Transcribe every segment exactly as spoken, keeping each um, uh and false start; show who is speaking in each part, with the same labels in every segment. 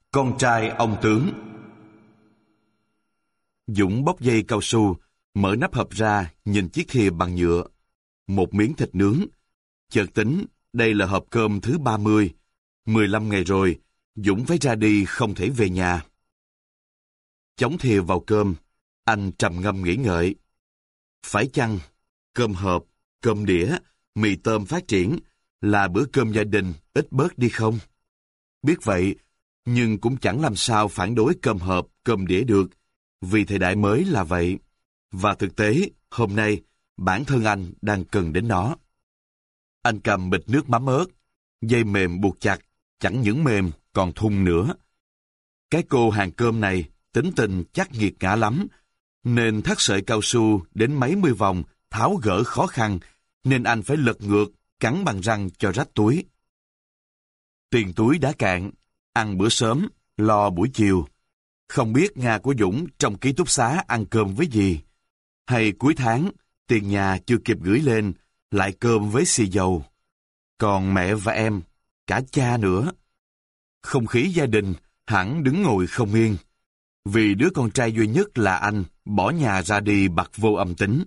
Speaker 1: Con trai ông tướng. Dũng bóc dây cao su, mở nắp hộp ra, nhìn chiếc thìa bằng nhựa. Một miếng thịt nướng. Chợt tính, đây là hộp cơm thứ ba mươi. mười lăm ngày rồi, Dũng phải ra đi không thể về nhà. Chống thìa vào cơm, anh trầm ngâm nghĩ ngợi. Phải chăng, cơm hộp, cơm đĩa, mì tôm phát triển là bữa cơm gia đình ít bớt đi không? Biết vậy, nhưng cũng chẳng làm sao phản đối cơm hộp, cơm đĩa được, vì thời đại mới là vậy. Và thực tế, hôm nay, bản thân anh đang cần đến nó. Anh cầm bịch nước mắm ớt, dây mềm buộc chặt, chẳng những mềm, còn thun nữa. Cái cô hàng cơm này, tính tình chắc nghiệt ngã lắm, nên thắt sợi cao su đến mấy mươi vòng, tháo gỡ khó khăn, nên anh phải lật ngược, cắn bằng răng cho rách túi. Tiền túi đã cạn, ăn bữa sớm, lo buổi chiều. Không biết Nga của Dũng trong ký túc xá ăn cơm với gì. Hay cuối tháng, tiền nhà chưa kịp gửi lên, lại cơm với xì dầu. Còn mẹ và em, cả cha nữa. Không khí gia đình hẳn đứng ngồi không yên. Vì đứa con trai duy nhất là anh bỏ nhà ra đi bặt vô âm tính.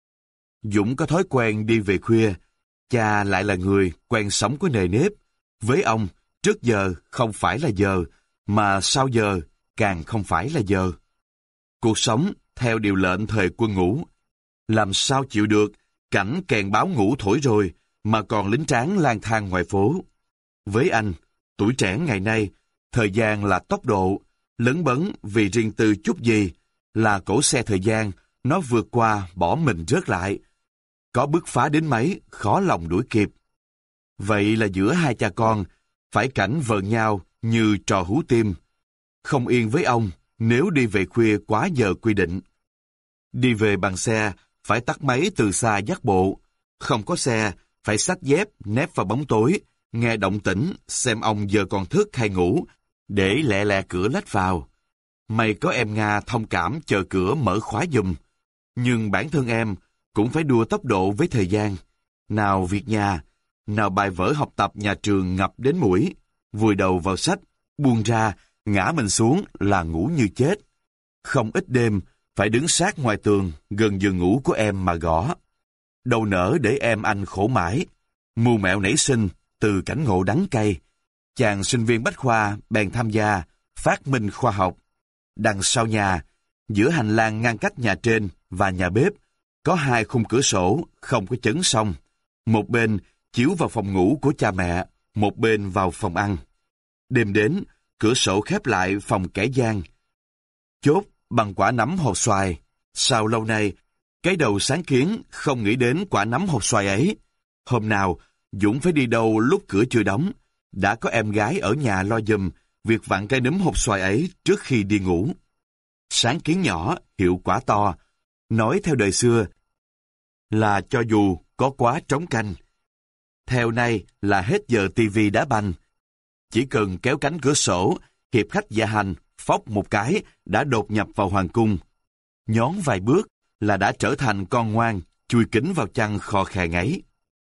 Speaker 1: Dũng có thói quen đi về khuya, cha lại là người quen sống có nề nếp. Với ông, trước giờ không phải là giờ, mà sau giờ càng không phải là giờ. Cuộc sống theo điều lệnh thời quân ngũ. Làm sao chịu được cảnh kèn báo ngủ thổi rồi mà còn lính tráng lang thang ngoài phố. Với anh, tuổi trẻ ngày nay, thời gian là tốc độ, lấn bấn vì riêng tư chút gì, là cỗ xe thời gian, nó vượt qua bỏ mình rớt lại. Có bứt phá đến mấy, khó lòng đuổi kịp. Vậy là giữa hai cha con, phải cảnh vờn nhau như trò hú tim. Không yên với ông nếu đi về khuya quá giờ quy định. Đi về bằng xe, phải tắt máy từ xa dắt bộ. Không có xe, phải xách dép nép vào bóng tối, nghe động tĩnh xem ông giờ còn thức hay ngủ, để lẹ lẹ cửa lách vào. May có em Nga thông cảm chờ cửa mở khóa giùm. Nhưng bản thân em cũng phải đua tốc độ với thời gian. Nào việc nhà, nào bài vở học tập nhà trường ngập đến mũi, vùi đầu vào sách, buông ra, ngã mình xuống là ngủ như chết. Không ít đêm, phải đứng sát ngoài tường, gần giường ngủ của em mà gõ. Đâu nỡ để em anh khổ mãi. Mưu mẹo nảy sinh, từ cảnh ngộ đắng cay. Chàng sinh viên bách khoa bèn tham gia, phát minh khoa học. Đằng sau nhà, giữa hành lang ngăn cách nhà trên và nhà bếp, có hai khung cửa sổ không có chấn song. Một bên chiếu vào phòng ngủ của cha mẹ, một bên vào phòng ăn. Đêm đến, cửa sổ khép lại phòng kẻ gian. Chốt bằng quả nắm hột xoài. Sao lâu nay, cái đầu sáng kiến không nghĩ đến quả nắm hột xoài ấy. Hôm nào, Dũng phải đi đâu lúc cửa chưa đóng. Đã có em gái ở nhà lo giùm việc vặn cây nấm hột xoài ấy trước khi đi ngủ. Sáng kiến nhỏ, hiệu quả to. Nói theo đời xưa là cho dù có quá trống canh. Theo nay là hết giờ tivi đá banh. Chỉ cần kéo cánh cửa sổ, hiệp khách dạ hành, phóc một cái đã đột nhập vào hoàng cung. Nhón vài bước là đã trở thành con ngoan, chui kính vào chăn khò khè ngáy.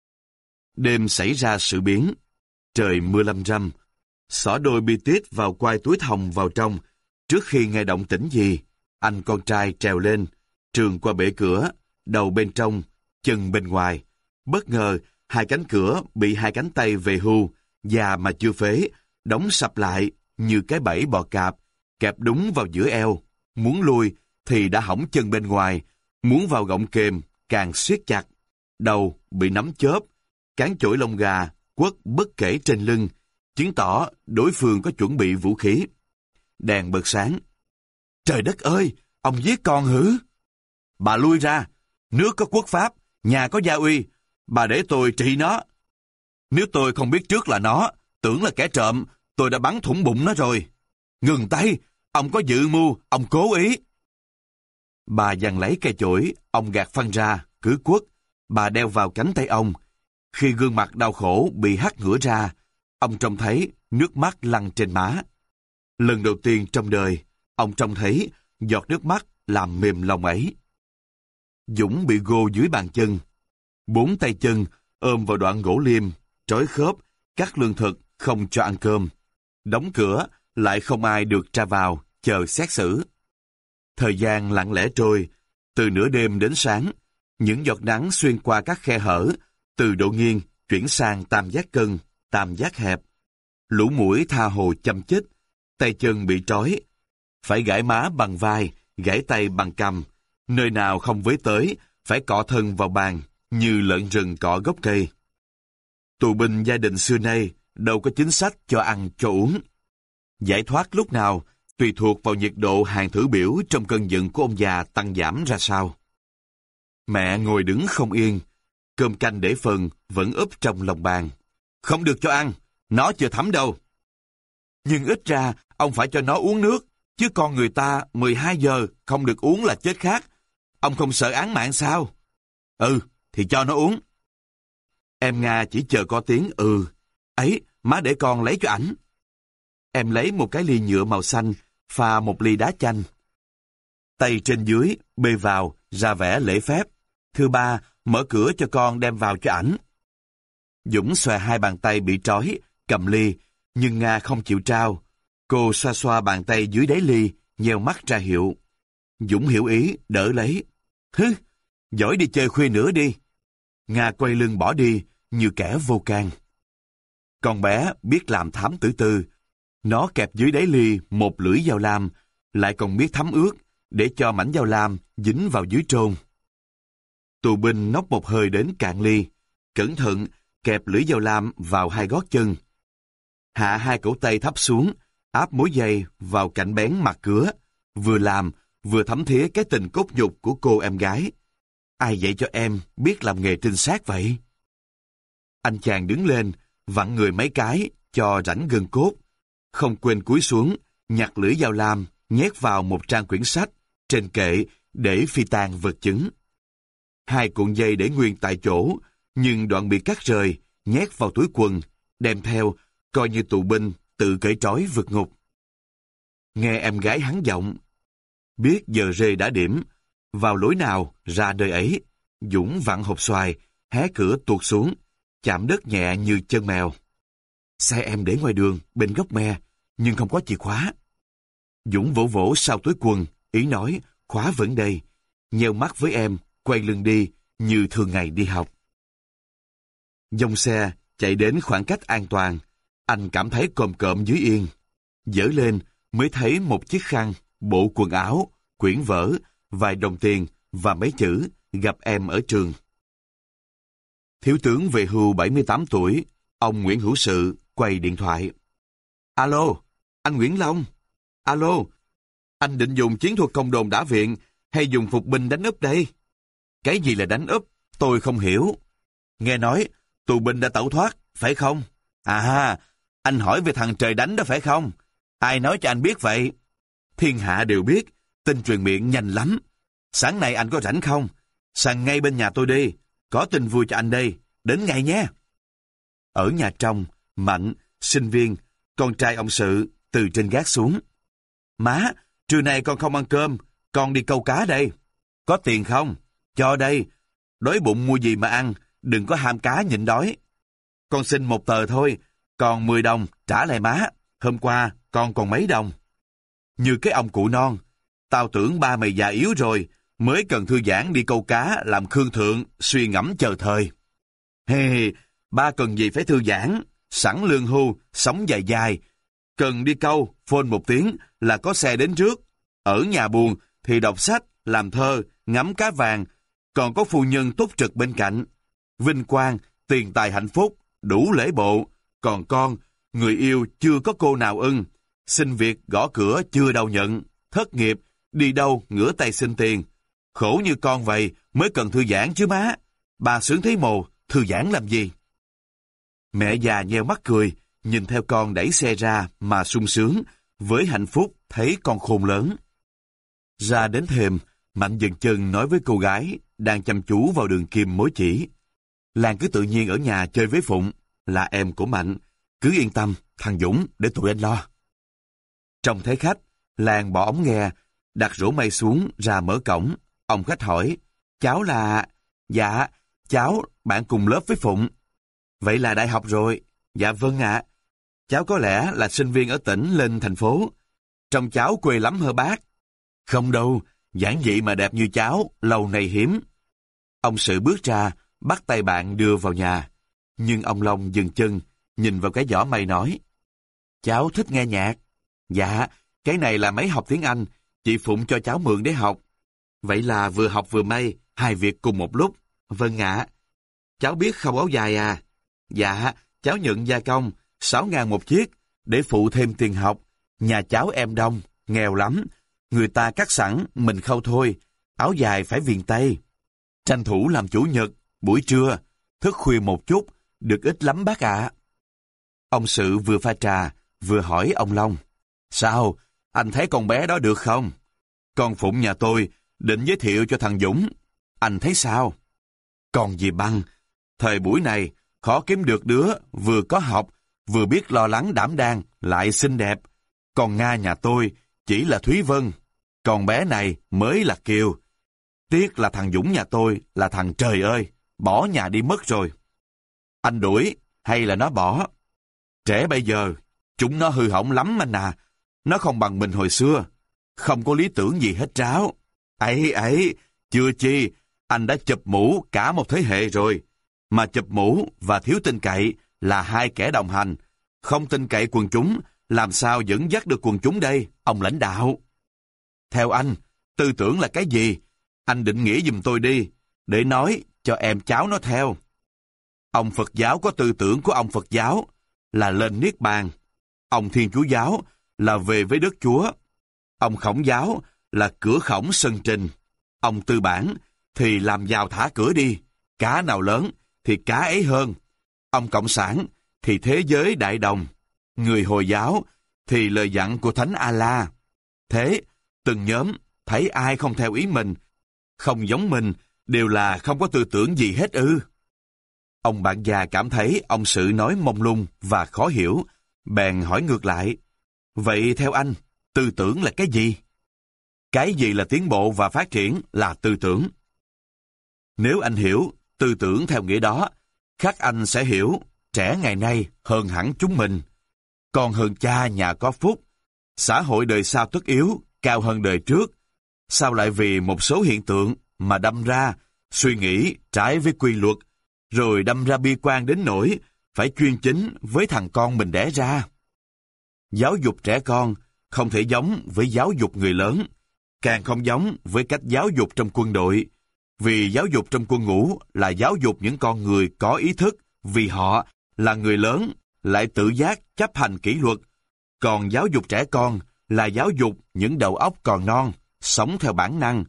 Speaker 1: Đêm xảy ra sự biến. Trời mưa lâm râm. Xỏ đôi bi tít vào quai túi thòng vào trong. Trước khi nghe động tĩnh gì, anh con trai trèo lên, trườn qua bể cửa, đầu bên trong, chân bên ngoài. Bất ngờ, hai cánh cửa bị hai cánh tay về hưu, già mà chưa phế, đóng sập lại như cái bẫy bò cạp, kẹp đúng vào giữa eo. Muốn lui thì đã hỏng chân bên ngoài, muốn vào gọng kềm càng siết chặt. Đầu bị nắm chớp, cán chổi lông gà quất bất kể trên lưng, chứng tỏ đối phương có chuẩn bị vũ khí. Đèn bật sáng. Trời đất ơi, ông giết con hử? Bà lui ra, nước có quốc pháp, nhà có gia uy, bà để tôi trị nó. Nếu tôi không biết trước là nó, tưởng là kẻ trộm, tôi đã bắn thủng bụng nó rồi. Ngừng tay, ông có dự mưu, ông cố ý. Bà giằng lấy cây chổi, ông gạt phăng ra, cứ quất. Bà đeo vào cánh tay ông. Khi gương mặt đau khổ bị hắt ngửa ra, ông trông thấy nước mắt lăn trên má. Lần đầu tiên trong đời, ông trông thấy giọt nước mắt làm mềm lòng ấy. Dũng bị gô dưới bàn chân. Bốn tay chân ôm vào đoạn gỗ liêm, trói khớp, cắt lương thực, không cho ăn cơm. Đóng cửa, lại không ai được ra vào, chờ xét xử. Thời gian lặng lẽ trôi, từ nửa đêm đến sáng, những giọt nắng xuyên qua các khe hở, từ độ nghiêng chuyển sang tam giác cân, tam giác hẹp. Lũ muỗi tha hồ châm chích, tay chân bị trói, phải gãi má bằng vai, gãi tay bằng cằm, nơi nào không với tới, phải cọ thân vào bàn, như lợn rừng cọ gốc cây. Tù binh gia đình xưa nay đâu có chính sách cho ăn cho uống. Giải thoát lúc nào tùy thuộc vào nhiệt độ hàng thử biểu trong cơn giận của ông già tăng giảm ra sao. Mẹ ngồi đứng không yên, cơm canh để phần vẫn úp trong lòng bàn. Không được cho ăn, nó chưa thấm đâu. Nhưng ít ra ông phải cho nó uống nước, chứ con người ta mười hai giờ không được uống là chết khác. Ông không sợ án mạng sao? Ừ, thì cho nó uống. Em Nga chỉ chờ có tiếng ừ. Ấy, má để con lấy cho ảnh. Em lấy một cái ly nhựa màu xanh, pha một ly đá chanh. Tay trên dưới, bê vào, ra vẻ lễ phép. Thưa ba, mở cửa cho con đem vào cho ảnh. Dũng xòe hai bàn tay bị trói, cầm ly, nhưng Nga không chịu trao. Cô xoa xoa bàn tay dưới đáy ly, nheo mắt ra hiệu. Dũng hiểu ý, đỡ lấy. Hứ, giỏi đi chơi khuya nữa đi. Nga quay lưng bỏ đi, như kẻ vô can. Con bé biết làm thám tử tư. Nó kẹp dưới đáy ly một lưỡi dao lam, lại còn biết thấm ướt, để cho mảnh dao lam dính vào dưới trôn. Tù binh nốc một hơi đến cạn ly, cẩn thận kẹp lưỡi dao lam vào hai gót chân. Hạ hai cổ tay thấp xuống, áp mối dây vào cạnh bén mặt cửa, vừa làm, vừa thấm thía cái tình cốt nhục của cô em gái. Ai dạy cho em biết làm nghề trinh sát vậy? Anh chàng đứng lên, vặn người mấy cái, cho rảnh gân cốt. Không quên cúi xuống, nhặt lưỡi dao lam, nhét vào một trang quyển sách, trên kệ, để phi tang vật chứng. Hai cuộn dây để nguyên tại chỗ, nhưng đoạn bị cắt rời, nhét vào túi quần, đem theo, coi như tù binh, tự cởi trói vượt ngục. Nghe em gái hắn giọng, biết giờ rê đã điểm, vào lối nào, ra đời ấy. Dũng vặn hộp xoài, hé cửa tuột xuống, chạm đất nhẹ như chân mèo. Xe em để ngoài đường, bên gốc me, nhưng không có chìa khóa. Dũng vỗ vỗ sau túi quần, ý nói, khóa vẫn đây. Nheo mắt với em, quay lưng đi, như thường ngày đi học. Dòng xe chạy đến khoảng cách an toàn, anh cảm thấy cồm cộm dưới yên. Dỡ lên mới thấy một chiếc khăn, bộ quần áo, quyển vở, vài đồng tiền và mấy chữ gặp em ở trường. Thiếu tướng về hưu bảy mươi tám tuổi, ông Nguyễn Hữu Sự quay điện thoại. Alo, anh Nguyễn Long. Alo, anh định dùng chiến thuật công đồn đả viện hay dùng phục binh đánh úp đây? Cái gì là đánh úp? Tôi không hiểu. Nghe nói tù binh đã tẩu thoát, phải không? À, anh hỏi về thằng trời đánh đó phải không? Ai nói cho anh biết vậy? Thiên hạ đều biết, tin truyền miệng nhanh lắm. Sáng nay anh có rảnh không? Sang ngay bên nhà tôi đi, có tin vui cho anh đây, đến ngay nhé. Ở nhà trong, Mạnh, sinh viên, con trai ông Sự, từ trên gác xuống. Má, trưa nay con không ăn cơm, con đi câu cá đây. Có tiền không? Cho đây. Đói bụng mua gì mà ăn, đừng có ham cá nhịn đói. Con xin một tờ thôi, còn mười đồng trả lại má. Hôm qua con còn mấy đồng. Như cái ông cụ non, tao tưởng ba mày già yếu rồi, mới cần thư giãn đi câu cá làm khương thượng, suy ngẫm chờ thời. Hê, hey, ba cần gì phải thư giãn, sẵn lương hưu, sống dài dài. Cần đi câu, phone một tiếng là có xe đến trước. Ở nhà buồn thì đọc sách, làm thơ, ngắm cá vàng, còn có phu nhân túc trực bên cạnh. Vinh quang, tiền tài hạnh phúc, đủ lễ bộ. Còn con, người yêu chưa có cô nào ưng. Xin việc gõ cửa chưa đâu nhận. Thất nghiệp, đi đâu ngửa tay xin tiền. Khổ như con vậy mới cần thư giãn chứ má. Bà sướng thấy mồ, thư giãn làm gì? Mẹ già nheo mắt cười, nhìn theo con đẩy xe ra mà sung sướng, với hạnh phúc thấy con khôn lớn. Ra đến thềm, Mạnh dừng chân nói với cô gái đang chăm chú vào đường kim mối chỉ. Lan cứ tự nhiên ở nhà chơi với Phụng, là em của Mạnh. Cứ yên tâm, thằng Dũng để tụi anh lo. Trong thấy khách, Lan bỏ ống nghe, đặt rổ mây xuống ra mở cổng. Ông khách hỏi, cháu là... Dạ, cháu bạn cùng lớp với Phụng. Vậy là đại học rồi. Dạ vâng ạ. cháu có lẽ là sinh viên ở tỉnh lên thành phố. Trông cháu quê lắm hả bác? Không đâu, giản dị mà đẹp như cháu, lâu nay hiếm. Ông Sự bước ra, bắt tay bạn đưa vào nhà. Nhưng ông Long dừng chân, nhìn vào cái giỏ mây nói. Cháu thích nghe nhạc. Dạ, cái này là máy học tiếng Anh, chị Phụng cho cháu mượn để học. Vậy là vừa học vừa may, hai việc cùng một lúc. Vâng ạ. Cháu biết khâu áo dài à? Dạ, cháu nhận gia công, sáu ngàn một chiếc, để phụ thêm tiền học. Nhà cháu em đông, nghèo lắm. Người ta cắt sẵn, mình khâu thôi. Áo dài phải viền tây. Tranh thủ làm chủ nhật, buổi trưa, thức khuya một chút, được ít lắm bác ạ. Ông Sự vừa pha trà, vừa hỏi ông Long. Sao, anh thấy con bé đó được không? Con Phụng nhà tôi định giới thiệu cho thằng Dũng. Anh thấy sao? Còn gì bằng, thời buổi này khó kiếm được đứa vừa có học, vừa biết lo lắng đảm đang, lại xinh đẹp. Còn Nga nhà tôi chỉ là Thúy Vân, còn bé này mới là Kiều. Tiếc là thằng Dũng nhà tôi là thằng trời ơi, bỏ nhà đi mất rồi. Anh đuổi hay là nó bỏ? Trẻ bây giờ, chúng nó hư hỏng lắm anh à. Nó không bằng mình hồi xưa. Không có lý tưởng gì hết ráo. Ấy ấy, chưa chi, anh đã chụp mũ cả một thế hệ rồi. Mà chụp mũ và thiếu tin cậy là hai kẻ đồng hành. Không tin cậy quần chúng, làm sao dẫn dắt được quần chúng đây, ông lãnh đạo? Theo anh, tư tưởng là cái gì? Anh định nghĩa giùm tôi đi, để nói cho em cháu nó theo. Ông Phật giáo có tư tưởng của ông Phật giáo, là lên Niết Bàn. Ông Thiên Chúa giáo là về với đất Chúa. Ông Khổng giáo là cửa khổng sân trình. Ông Tư Bản thì làm giàu thả cửa đi, cá nào lớn thì cá ấy hơn. Ông Cộng sản thì thế giới đại đồng. Người Hồi giáo thì lời dặn của Thánh A-la. Thế, từng nhóm thấy ai không theo ý mình, không giống mình, đều là không có tư tưởng gì hết ư? Ông bạn già cảm thấy ông Sự nói mông lung và khó hiểu, bèn hỏi ngược lại. Vậy theo anh, tư tưởng là cái gì? Cái gì là tiến bộ và phát triển là tư tưởng. Nếu anh hiểu tư tưởng theo nghĩa đó, khác anh sẽ hiểu trẻ ngày nay hơn hẳn chúng mình. Còn hơn cha nhà có phúc, xã hội đời sau tất yếu, cao hơn đời trước. Sao lại vì một số hiện tượng mà đâm ra suy nghĩ trái với quy luật, rồi đâm ra bi quan đến nỗi phải chuyên chính với thằng con mình đẻ ra? Giáo dục trẻ con không thể giống với giáo dục người lớn, càng không giống với cách giáo dục trong quân đội, vì giáo dục trong quân ngũ là giáo dục những con người có ý thức, vì họ là người lớn, lại tự giác chấp hành kỷ luật. Còn giáo dục trẻ con là giáo dục những đầu óc còn non, sống theo bản năng.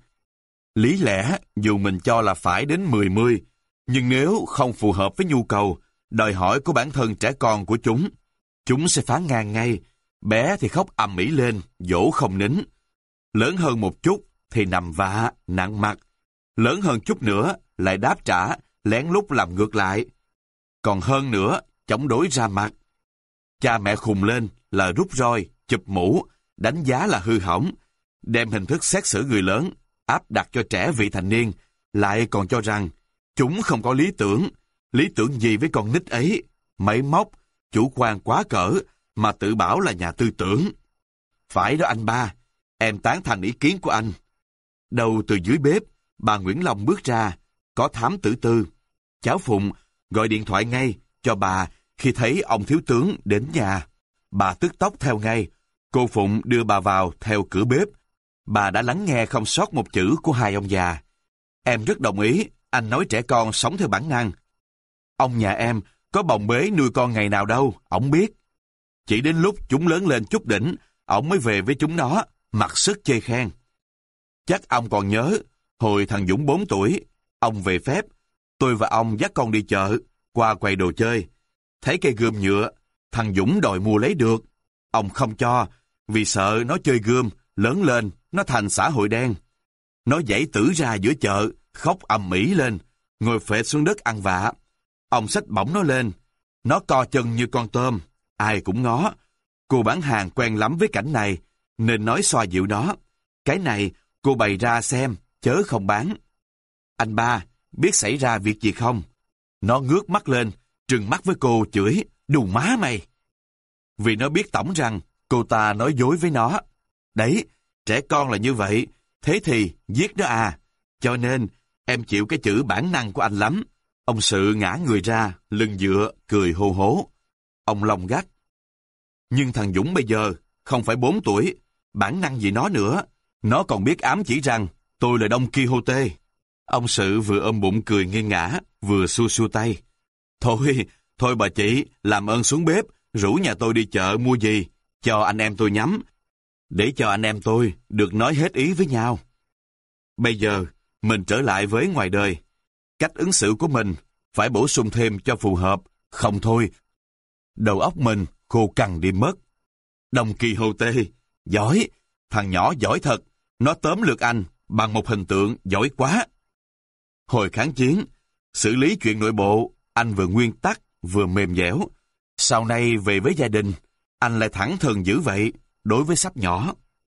Speaker 1: Lý lẽ dù mình cho là phải đến mười mươi, nhưng nếu không phù hợp với nhu cầu, đòi hỏi của bản thân trẻ con của chúng, chúng sẽ phán nàn ngay. Bé thì khóc ầm ĩ lên, dỗ không nín. Lớn hơn một chút thì nằm vạ, nặng mặt. Lớn hơn chút nữa lại đáp trả, lén lút làm ngược lại. Còn hơn nữa, chống đối ra mặt. Cha mẹ khùng lên là rút roi, chụp mũ, đánh giá là hư hỏng, đem hình thức xét xử người lớn áp đặt cho trẻ vị thành niên, lại còn cho rằng chúng không có lý tưởng. Lý tưởng gì với con nít ấy? Máy móc, chủ quan quá cỡ mà tự bảo là nhà tư tưởng. Phải đó anh ba, em tán thành ý kiến của anh. Đầu từ dưới bếp, bà Nguyễn Long bước ra, có thám tử Tư. Cháu Phụng gọi điện thoại ngay cho bà khi thấy ông thiếu tướng đến nhà. Bà tức tốc theo ngay. Cô Phụng đưa bà vào theo cửa bếp. Bà đã lắng nghe không sót một chữ của hai ông già. Em rất đồng ý, anh nói trẻ con sống theo bản năng. Ông nhà em có bồng bế nuôi con ngày nào đâu, ổng biết. Chỉ đến lúc chúng lớn lên chút đỉnh, ổng mới về với chúng nó, mặc sức chê khen. Chắc ông còn nhớ, hồi thằng Dũng bốn tuổi, ông về phép, tôi và ông dắt con đi chợ, qua quầy đồ chơi. Thấy cây gươm nhựa, thằng Dũng đòi mua lấy được. Ông không cho, vì sợ nó chơi gươm, lớn lên, nó thành xã hội đen. Nó giãy tử ra giữa chợ, khóc ầm ĩ lên, ngồi phệ xuống đất ăn vạ. Ông xách bổng nó lên, nó co chân như con tôm, ai cũng ngó. Cô bán hàng quen lắm với cảnh này, nên nói xoa dịu nó. Cái này cô bày ra xem, chớ không bán. Anh ba, biết xảy ra việc gì không? Nó ngước mắt lên, trừng mắt với cô chửi, đù má mày. vì nó biết tổng rằng cô ta nói dối với nó. Đấy, trẻ con là như vậy, thế thì giết nó à. Cho nên, em chịu cái chữ bản năng của anh lắm. Ông Sự ngã người ra, lưng dựa, cười hô hố. Ông Long gắt. Nhưng thằng Dũng bây giờ không phải bốn tuổi, bản năng gì nó nữa. Nó còn biết ám chỉ rằng tôi là Don Quixote. Ông Sự vừa ôm bụng cười nghiêng ngã, vừa xua xua tay. Thôi, thôi bà chị, làm ơn xuống bếp, rủ nhà tôi đi chợ mua gì, cho anh em tôi nhắm, để cho anh em tôi được nói hết ý với nhau. Bây giờ, mình trở lại với ngoài đời. Cách ứng xử của mình phải bổ sung thêm cho phù hợp, không thôi. Đầu óc mình khô cằn đi mất. Don Quixote, giỏi, thằng nhỏ giỏi thật, nó tóm lược anh bằng một hình tượng giỏi quá. Hồi kháng chiến, xử lý chuyện nội bộ, anh vừa nguyên tắc, vừa mềm dẻo. Sau này về với gia đình, anh lại thẳng thừng dữ vậy, đối với sắp nhỏ.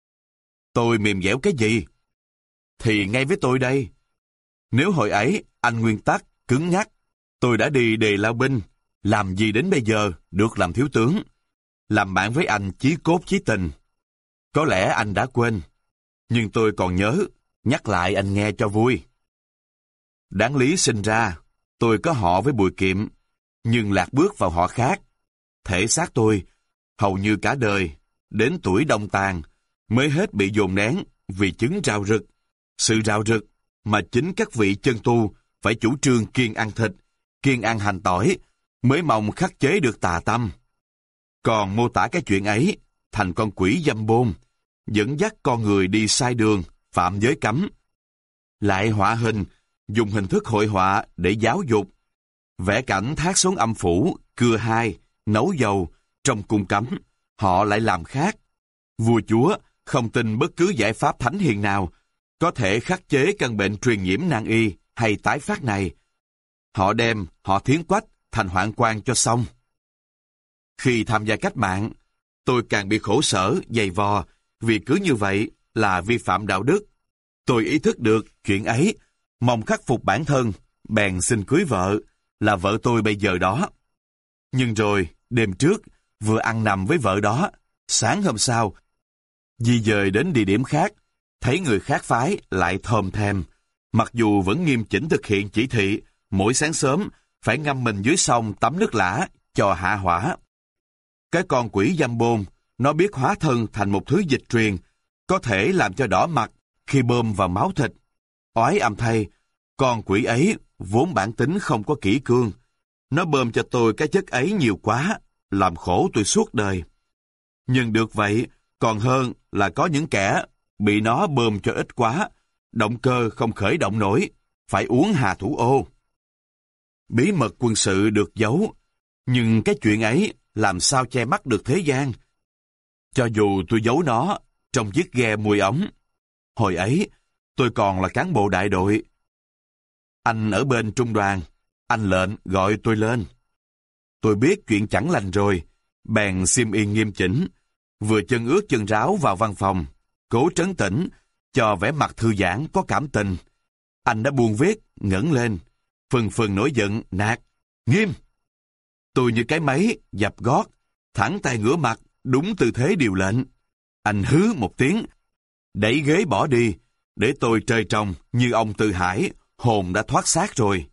Speaker 1: Tôi mềm dẻo cái gì? Thì ngay với tôi đây. Nếu hồi ấy anh nguyên tắc, cứng nhắc, tôi đã đi đề lao binh, làm gì đến bây giờ được làm thiếu tướng. Làm bạn với anh chí cốt chí tình. Có lẽ anh đã quên, nhưng tôi còn nhớ, nhắc lại anh nghe cho vui. Đáng lý sinh ra, tôi có họ với Bùi Kiệm, nhưng lạc bước vào họ khác. Thể xác tôi, hầu như cả đời, đến tuổi đông tàn, mới hết bị dồn nén vì chứng rào rực. Sự rào rực mà chính các vị chân tu phải chủ trương kiêng ăn thịt, kiêng ăn hành tỏi, mới mong khắc chế được tà tâm. Còn mô tả cái chuyện ấy thành con quỷ dâm bôn, dẫn dắt con người đi sai đường, phạm giới cấm. Lại họa hình, dùng hình thức hội họa để giáo dục. Vẽ cảnh thác xuống âm phủ, cưa hai, nấu dầu, trong cung cấm, họ lại làm khác. Vua chúa không tin bất cứ giải pháp thánh hiền nào có thể khắc chế căn bệnh truyền nhiễm nan y hay tái phát này. Họ đem họ thiến quách thành hoạn quan cho xong. Khi tham gia cách mạng, tôi càng bị khổ sở, dày vò, vì cứ như vậy là vi phạm đạo đức. Tôi ý thức được chuyện ấy, mong khắc phục bản thân, bèn xin cưới vợ, là vợ tôi bây giờ đó. Nhưng rồi, đêm trước, vừa ăn nằm với vợ đó, sáng hôm sau, di dời đến địa điểm khác, thấy người khác phái lại thòm thèm, mặc dù vẫn nghiêm chỉnh thực hiện chỉ thị, mỗi sáng sớm phải ngâm mình dưới sông tắm nước lã cho hạ hỏa. Cái con quỷ dâm bôn, nó biết hóa thân thành một thứ dịch truyền, có thể làm cho đỏ mặt khi bơm vào máu thịt. Oái âm thay, con quỷ ấy vốn bản tính không có kỷ cương. Nó bơm cho tôi cái chất ấy nhiều quá, làm khổ tôi suốt đời. Nhưng được vậy, còn hơn là có những kẻ bị nó bơm cho ít quá, động cơ không khởi động nổi, phải uống hà thủ ô. Bí mật quân sự được giấu, nhưng cái chuyện ấy làm sao che mắt được thế gian. Cho dù tôi giấu nó trong chiếc ghe mùi ống, hồi ấy tôi còn là cán bộ đại đội. Anh ở bên trung đoàn, anh lệnh gọi tôi lên. Tôi biết chuyện chẳng lành rồi, bèn xiêm y nghiêm chỉnh, vừa chân ướt chân ráo vào văn phòng, cố trấn tĩnh, cho vẻ mặt thư giãn có cảm tình. Anh đã buông viết, ngẩng lên, phừng phừng nổi giận, nạt, nghiêm. Tôi như cái máy, dập gót, thẳng tay ngửa mặt, đúng tư thế điều lệnh. Anh hứ một tiếng, đẩy ghế bỏ đi, để tôi trời trồng như ông Từ Hải, hồn đã thoát xác rồi.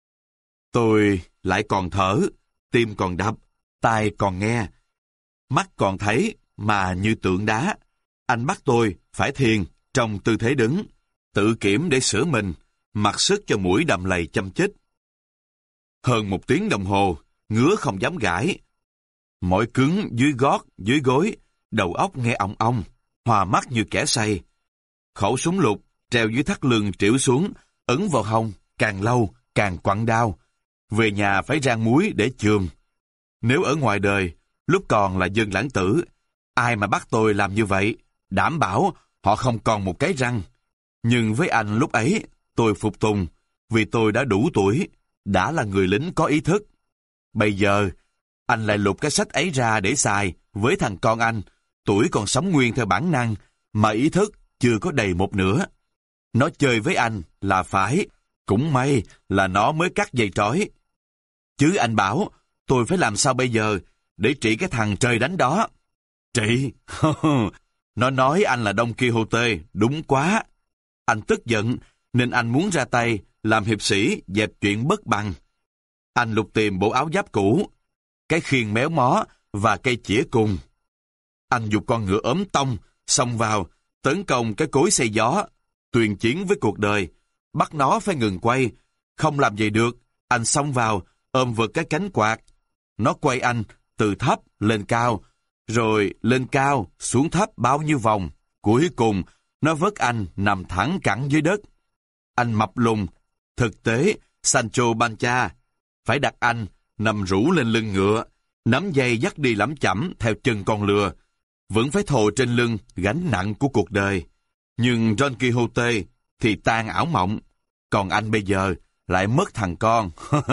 Speaker 1: Tôi lại còn thở, tim còn đập, tai còn nghe, mắt còn thấy mà như tượng đá. Anh bắt tôi phải thiền trong tư thế đứng, tự kiểm để sửa mình, mặc sức cho mũi đầm lầy châm chích. Hơn một tiếng đồng hồ, ngứa không dám gãi. Mỏi cứng dưới gót, dưới gối, đầu óc nghe ong ong, hòa mắt như kẻ say. Khẩu súng lục treo dưới thắt lưng trĩu xuống, ấn vào hông, càng lâu càng quặn đau. Về nhà phải rang muối để chườm. Nếu ở ngoài đời, lúc còn là dân lãng tử, ai mà bắt tôi làm như vậy, đảm bảo họ không còn một cái răng. Nhưng với anh lúc ấy, tôi phục tùng, vì tôi đã đủ tuổi, đã là người lính có ý thức. Bây giờ, anh lại lục cái sách ấy ra để xài với thằng con anh, tuổi còn sống nguyên theo bản năng, mà ý thức chưa có đầy một nửa. Nó chơi với anh là phải, cũng may là nó mới cắt dây trói. Chứ anh bảo, tôi phải làm sao bây giờ, để trị cái thằng trời đánh đó. Trị? Nó nói anh là Don Quixote, đúng quá. Anh tức giận, nên anh muốn ra tay, làm hiệp sĩ, dẹp chuyện bất bằng. Anh lục tìm bộ áo giáp cũ, cái khiên méo mó và cây chĩa cùng. Anh giục con ngựa ốm tông, xông vào, tấn công cái cối xay gió, tuyên chiến với cuộc đời, bắt nó phải ngừng quay. Không làm gì được, anh xông vào, ôm vượt cái cánh quạt. Nó quay anh từ thấp lên cao, rồi lên cao, xuống thấp bao nhiêu vòng. Cuối cùng, nó vớt anh nằm thẳng cẳng dưới đất. Anh mập lùn, thực tế, Sancho Panza phải đặt anh nằm rũ lên lưng ngựa, nắm dây dắt đi lẩm chẩm theo chân con lừa, vẫn phải thồ trên lưng gánh nặng của cuộc đời. Nhưng Don Quixote thì tan ảo mộng, còn anh bây giờ lại mất thằng con.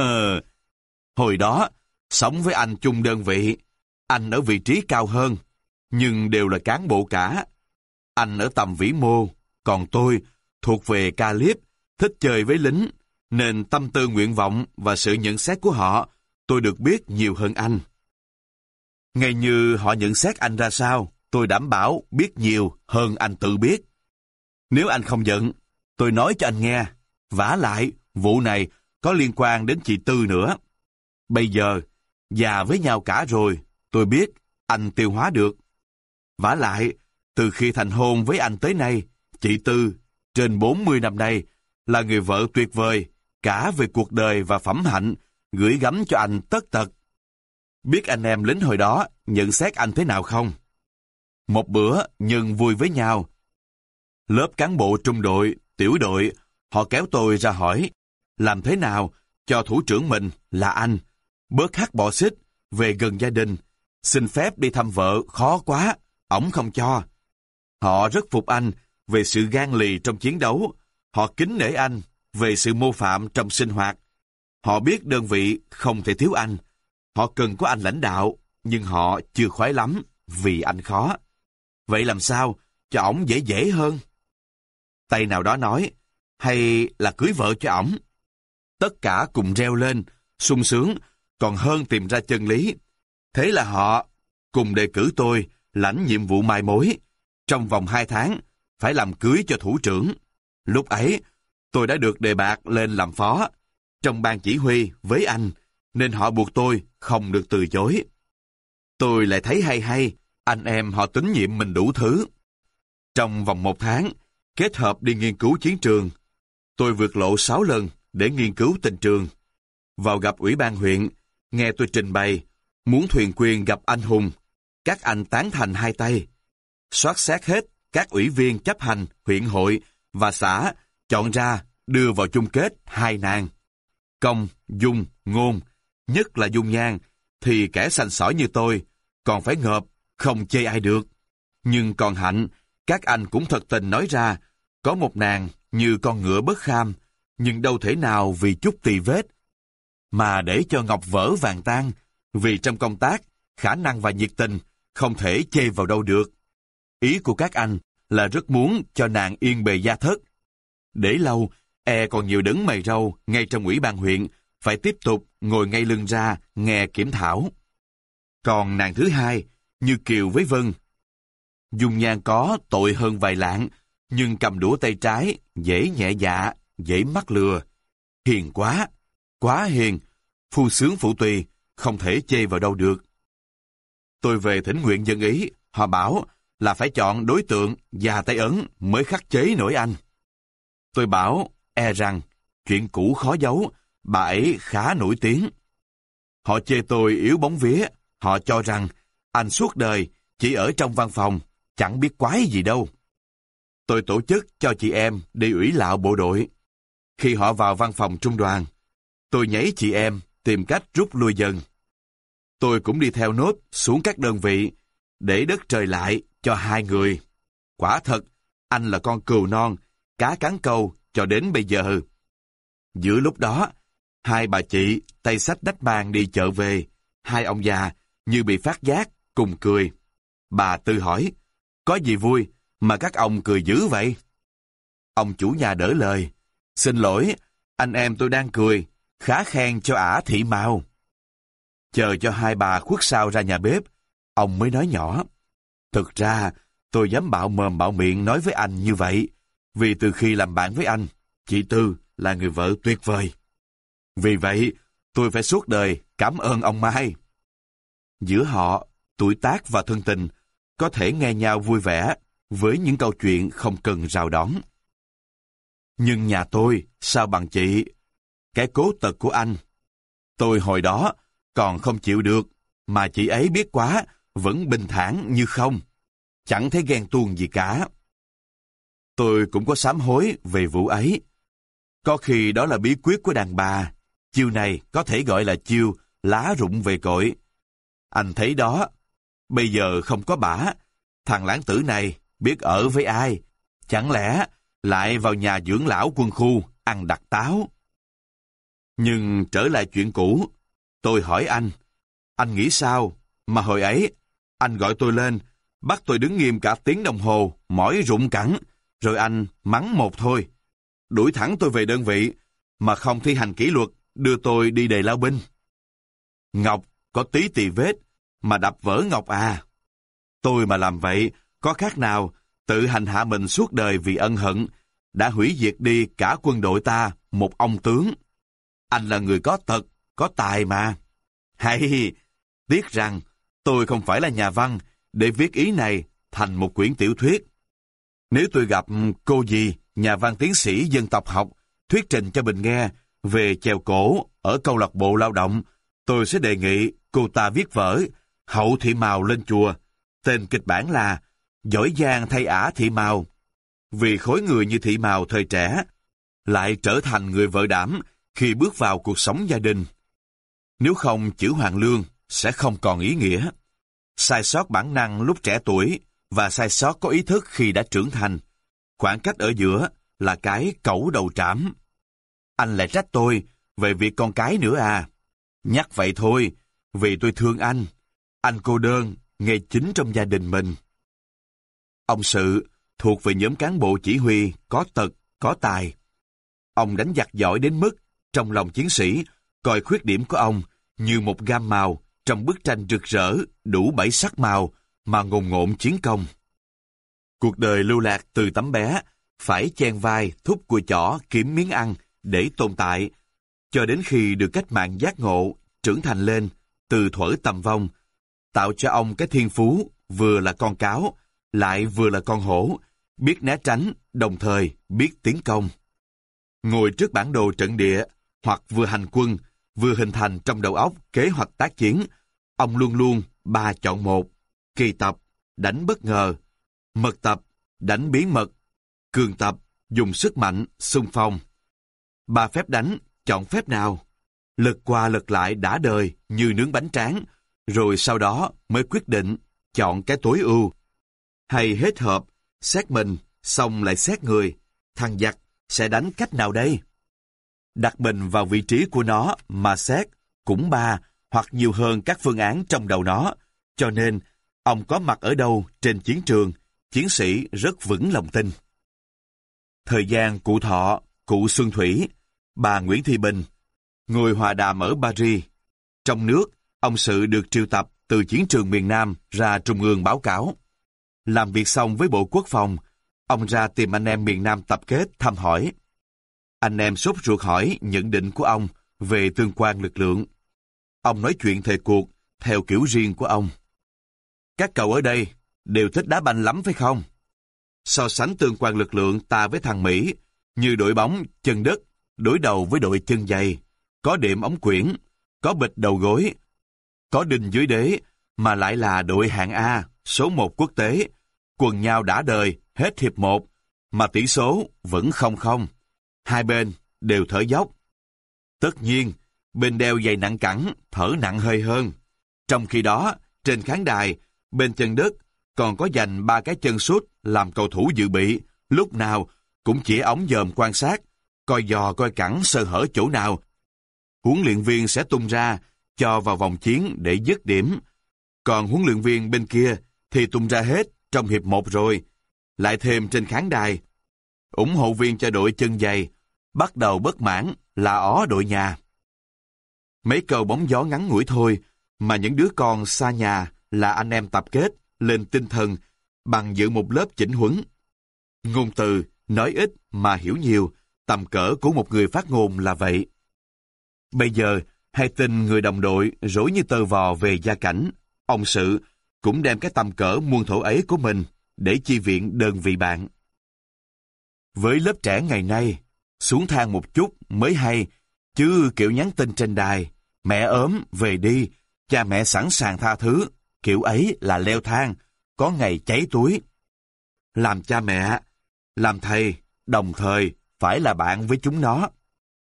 Speaker 1: Hồi đó, sống với anh chung đơn vị, anh ở vị trí cao hơn, nhưng đều là cán bộ cả. Anh ở tầm vĩ mô, còn tôi thuộc về ca liếp, thích chơi với lính, nên tâm tư nguyện vọng và sự nhận xét của họ tôi được biết nhiều hơn anh. Ngay như họ nhận xét anh ra sao, tôi đảm bảo biết nhiều hơn anh tự biết. Nếu anh không giận, tôi nói cho anh nghe, vả lại vụ này có liên quan đến chị Tư nữa. Bây giờ, già với nhau cả rồi, tôi biết anh tiêu hóa được. Vả lại, từ khi thành hôn với anh tới nay, chị Tư, trên bốn mươi năm nay, là người vợ tuyệt vời, cả về cuộc đời và phẩm hạnh, gửi gắm cho anh tất tật. Biết anh em lính hồi đó nhận xét anh thế nào không? Một bữa nhân vui với nhau. Lớp cán bộ trung đội, tiểu đội, họ kéo tôi ra hỏi, làm thế nào cho thủ trưởng mình là anh, bớt hát bọ xích, về gần gia đình, xin phép đi thăm vợ khó quá, ổng không cho. Họ rất phục anh về sự gan lì trong chiến đấu, họ kính nể anh về sự mô phạm trong sinh hoạt. Họ biết đơn vị không thể thiếu anh, họ cần có anh lãnh đạo, nhưng họ chưa khoái lắm vì anh khó. Vậy làm sao cho ổng dễ dễ hơn? Tay nào đó nói, hay là cưới vợ cho ổng? Tất cả cùng reo lên, sung sướng, còn hơn tìm ra chân lý. Thế là họ cùng đề cử tôi lãnh nhiệm vụ mai mối. Trong vòng hai tháng, phải làm cưới cho thủ trưởng. Lúc ấy, tôi đã được đề bạt lên làm phó, trong ban chỉ huy với anh, nên họ buộc tôi không được từ chối. Tôi lại thấy hay hay, anh em họ tín nhiệm mình đủ thứ. Trong vòng một tháng, kết hợp đi nghiên cứu chiến trường, tôi vượt lộ sáu lần để nghiên cứu tình trường. Vào gặp ủy ban huyện, nghe tôi trình bày, muốn thuyền quyền gặp anh hùng, các anh tán thành hai tay. Soát xét hết các ủy viên chấp hành huyện hội và xã, chọn ra đưa vào chung kết hai nàng. Công, dung, ngôn, nhất là dung nhan, thì kẻ sành sỏi như tôi, còn phải ngợp, không chê ai được. Nhưng còn hạnh, các anh cũng thật tình nói ra, có một nàng như con ngựa bất kham, nhưng đâu thể nào vì chút tì vết, mà để cho ngọc vỡ vàng tan, vì trong công tác, khả năng và nhiệt tình không thể chê vào đâu được. Ý của các anh là rất muốn cho nàng yên bề gia thất. Để lâu, e còn nhiều đấng mày râu ngay trong ủy ban huyện, phải tiếp tục ngồi ngay lưng ra nghe kiểm thảo. Còn nàng thứ hai, như Kiều với Vân, dung nhan có tội hơn vài lạng, nhưng cầm đũa tay trái, dễ nhẹ dạ, dễ mắc lừa. Hiền quá, quá hiền, phu sướng phụ tùy, không thể chê vào đâu được. Tôi về thỉnh nguyện dân ý, họ bảo là phải chọn đối tượng già tay ấn mới khắc chế nổi anh. Tôi bảo, e rằng, chuyện cũ khó giấu, bà ấy khá nổi tiếng. Họ chê tôi yếu bóng vía, họ cho rằng anh suốt đời chỉ ở trong văn phòng, chẳng biết quái gì đâu. Tôi tổ chức cho chị em đi ủy lạo bộ đội. Khi họ vào văn phòng trung đoàn, tôi nhảy chị em tìm cách rút lui dần. Tôi cũng đi theo nốt xuống các đơn vị, để đất trời lại cho hai người. Quả thật, anh là con cừu non, cá cắn câu cho đến bây giờ. Giữa lúc đó, hai bà chị tay xách đách bàn đi chợ về, hai ông già như bị phát giác, cùng cười. Bà Tư hỏi, có gì vui mà các ông cười dữ vậy? Ông chủ nhà đỡ lời, xin lỗi, anh em tôi đang cười, khá khen cho ả thị mạo. Chờ cho hai bà khuất sau ra nhà bếp, ông mới nói nhỏ. Thực ra, tôi dám bạo mồm bạo miệng nói với anh như vậy, vì từ khi làm bạn với anh, chị Tư là người vợ tuyệt vời. Vì vậy, tôi phải suốt đời cảm ơn ông Mai. Giữa họ, tuổi tác và thân tình có thể nghe nhau vui vẻ với những câu chuyện không cần rào đón. Nhưng nhà tôi sao bằng chị? Cái cố tật của anh. Tôi hồi đó còn không chịu được, mà chị ấy biết quá, vẫn bình thản như không. Chẳng thấy ghen tuông gì cả. Tôi cũng có sám hối về vụ ấy. Có khi đó là bí quyết của đàn bà. Chiêu này có thể gọi là chiêu lá rụng về cội. Anh thấy đó, bây giờ không có bả, thằng lãng tử này biết ở với ai? Chẳng lẽ lại vào nhà dưỡng lão quân khu ăn đặc táo? Nhưng trở lại chuyện cũ, tôi hỏi anh, anh nghĩ sao mà hồi ấy anh gọi tôi lên, bắt tôi đứng nghiêm cả tiếng đồng hồ, mỏi rụng cẳng, rồi anh mắng một thôi, đuổi thẳng tôi về đơn vị, mà không thi hành kỷ luật, đưa tôi đi đề lao binh. Ngọc có tí tì vết, mà đập vỡ ngọc à? Tôi mà làm vậy, có khác nào tự hành hạ mình suốt đời vì ân hận, đã hủy diệt đi cả quân đội ta, một ông tướng. Anh là người có tật, có tài mà. Hay, tiếc rằng tôi không phải là nhà văn để viết ý này thành một quyển tiểu thuyết. Nếu tôi gặp cô gì, nhà văn tiến sĩ dân tộc học, thuyết trình cho mình nghe về chèo cổ ở câu lạc bộ lao động, tôi sẽ đề nghị cô ta viết vở Hậu Thị Mào lên chùa. Tên kịch bản là Giỏi giang thay ả Thị Mào. Vì khối người như Thị Mào thời trẻ lại trở thành người vợ đảm khi bước vào cuộc sống gia đình. Nếu không, chữ Hoàng Lương sẽ không còn ý nghĩa. Sai sót bản năng lúc trẻ tuổi và sai sót có ý thức khi đã trưởng thành. Khoảng cách ở giữa là cái cẩu đầu trảm. Anh lại trách tôi về việc con cái nữa à? Nhắc vậy thôi, vì tôi thương anh. Anh cô đơn, nghề chính trong gia đình mình. Ông Sự thuộc về nhóm cán bộ chỉ huy có tật, có tài. Ông đánh giặc giỏi đến mức trong lòng chiến sĩ coi khuyết điểm của ông như một gam màu trong bức tranh rực rỡ đủ bảy sắc màu mà ngồn ngộn chiến công. Cuộc đời lưu lạc từ tấm bé, phải chen vai thúc cùi chỏ kiếm miếng ăn để tồn tại, cho đến khi được cách mạng giác ngộ, trưởng thành lên, từ thuở tầm vong, tạo cho ông cái thiên phú vừa là con cáo, lại vừa là con hổ, biết né tránh, đồng thời biết tiến công. Ngồi trước bản đồ trận địa, hoặc vừa hành quân, vừa hình thành trong đầu óc kế hoạch tác chiến, ông luôn luôn ba chọn một: kỳ tập, đánh bất ngờ; mật tập, đánh bí mật; cường tập, dùng sức mạnh, xung phong. Ba phép đánh, chọn phép nào? Lật qua lật lại đã đời như nướng bánh tráng, rồi sau đó mới quyết định chọn cái tối ưu. Hay hết hợp, xét mình, xong lại xét người, thằng giặc sẽ đánh cách nào đây? Đặt mình vào vị trí của nó mà xét cũng ba hoặc nhiều hơn các phương án trong đầu nó, cho nên ông có mặt ở đâu trên chiến trường, chiến sĩ rất vững lòng tin. Thời gian cụ Thọ, cụ Xuân Thủy, bà Nguyễn Thị Bình ngồi hòa đàm ở Paris. Trong nước, ông Sự được triệu tập từ chiến trường miền Nam ra Trung ương báo cáo. Làm việc xong với Bộ Quốc phòng, ông ra tìm anh em miền Nam tập kết thăm hỏi. Anh em sốt ruột hỏi nhận định của ông về tương quan lực lượng. Ông nói chuyện thời cuộc theo kiểu riêng của ông. Các cậu ở đây đều thích đá banh lắm phải không? So sánh tương quan lực lượng ta với thằng Mỹ, như đội bóng chân đất đối đầu với đội chân giày, có đệm ống quyển, có bịch đầu gối, có đinh dưới đế, mà lại là đội hạng A, số một quốc tế, quần nhau đã đời, hết hiệp một, mà tỷ số vẫn không không. Hai bên đều thở dốc. Tất nhiên, bên đeo giày nặng cẳng, thở nặng hơi hơn. Trong khi đó, trên khán đài, bên chân đất, còn có dành ba cái chân sút làm cầu thủ dự bị, lúc nào cũng chỉ ống dòm quan sát, coi dò coi cẳng sơ hở chỗ nào. Huấn luyện viên sẽ tung ra, cho vào vòng chiến để dứt điểm. Còn huấn luyện viên bên kia thì tung ra hết trong hiệp một rồi. Lại thêm trên khán đài, ủng hộ viên cho đội chân giày, bắt đầu bất mãn là ó đội nhà. Mấy câu bóng gió ngắn ngủi thôi mà những đứa con xa nhà là anh em tập kết lên tinh thần bằng dự một lớp chỉnh huấn. Ngôn từ, nói ít mà hiểu nhiều, tầm cỡ của một người phát ngôn là vậy. Bây giờ, hay tin người đồng đội rối như tơ vò về gia cảnh, ông Sự cũng đem cái tầm cỡ muôn thổ ấy của mình để chi viện đơn vị bạn. Với lớp trẻ ngày nay, xuống thang một chút mới hay, chứ kiểu nhắn tin trên đài, mẹ ốm, về đi, cha mẹ sẵn sàng tha thứ, kiểu ấy là leo thang, có ngày cháy túi. Làm cha mẹ, làm thầy, đồng thời phải là bạn với chúng nó.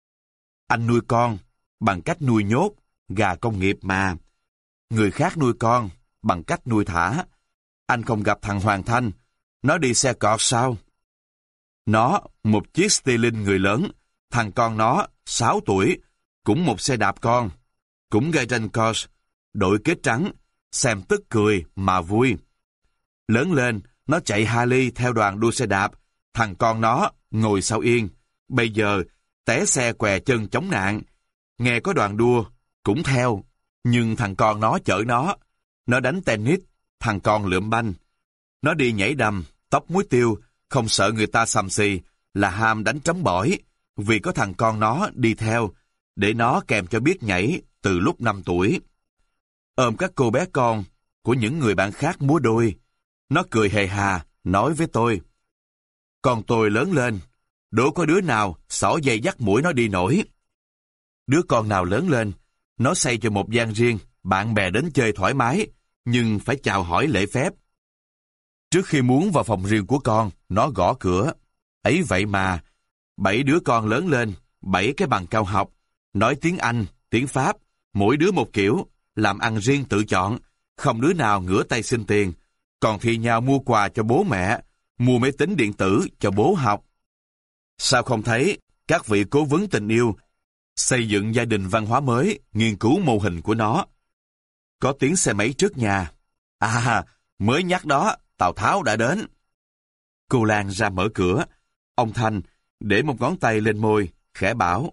Speaker 1: Anh nuôi con bằng cách nuôi nhốt, gà công nghiệp mà. Người khác nuôi con bằng cách nuôi thả. Anh không gặp thằng Hoàng Thanh, nó đi xe cọt sao? Nó, một chiếc Styling người lớn, thằng con nó, sáu tuổi, cũng một xe đạp con, cũng Gaydon Cors, đội kết trắng, xem tức cười mà vui. Lớn lên, nó chạy Harley theo đoàn đua xe đạp, thằng con nó ngồi sau yên, bây giờ té xe què chân chống nạn, nghe có đoàn đua, cũng theo, nhưng thằng con nó chở nó, nó đánh tennis, thằng con lượm banh, nó đi nhảy đầm, tóc muối tiêu, không sợ người ta xàm xì, là ham đánh trống bỏi, vì có thằng con nó đi theo, để nó kèm cho biết nhảy từ lúc năm tuổi. Ôm các cô bé con của những người bạn khác múa đôi, nó cười hề hà, nói với tôi. Con tôi lớn lên, đố có đứa nào xỏ dây dắt mũi nó đi nổi. Đứa con nào lớn lên, nó xây cho một gian riêng, bạn bè đến chơi thoải mái, nhưng phải chào hỏi lễ phép. Trước khi muốn vào phòng riêng của con, nó gõ cửa. Ấy vậy mà, bảy đứa con lớn lên, bảy cái bằng cao học, nói tiếng Anh, tiếng Pháp, mỗi đứa một kiểu, làm ăn riêng tự chọn, không đứa nào ngửa tay xin tiền, còn thì nhau mua quà cho bố mẹ, mua máy tính điện tử cho bố học. Sao không thấy các vị cố vấn tình yêu xây dựng gia đình văn hóa mới, nghiên cứu mô hình của nó? Có tiếng xe máy trước nhà. À, mới nhắc đó, Tào Tháo đã đến. Cô Lan ra mở cửa. Ông Thanh để một ngón tay lên môi, khẽ bảo.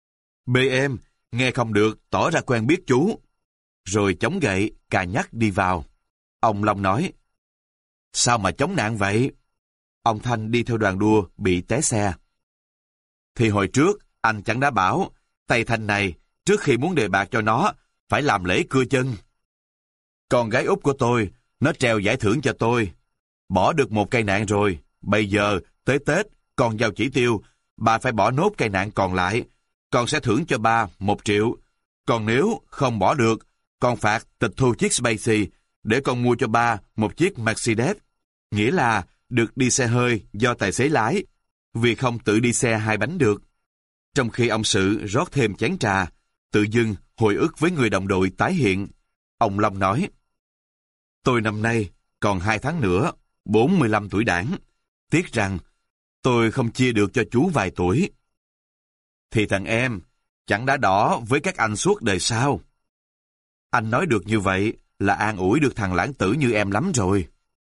Speaker 1: Bê em, nghe không được, tỏ ra quen biết chú. Rồi chống gậy, cà nhắc đi vào. Ông Long nói. Sao mà chống nạn vậy? Ông Thanh đi theo đoàn đua, bị té xe. Thì hồi trước, anh chẳng đã bảo, tay Thanh này, trước khi muốn đề bạc cho nó, phải làm lễ cưa chân. Con gái út của tôi, nó treo giải thưởng cho tôi. Bỏ được một cây nạn rồi, bây giờ, tới Tết, con giao chỉ tiêu, bà phải bỏ nốt cây nạn còn lại. Con sẽ thưởng cho ba một triệu. Còn nếu không bỏ được, con phạt tịch thu chiếc Spacey để con mua cho ba một chiếc Mercedes. Nghĩa là được đi xe hơi do tài xế lái, vì không tự đi xe hai bánh được. Trong khi ông Sự rót thêm chén trà, tự dưng hồi ức với người đồng đội tái hiện. Ông Long nói, tôi năm nay còn hai tháng nữa, bốn mươi lăm tuổi đảng. Tiếc rằng tôi không chia được cho chú vài tuổi. Thì thằng em chẳng đã đỏ với các anh suốt đời sao? Anh nói được như vậy là an ủi được thằng lãng tử như em lắm rồi.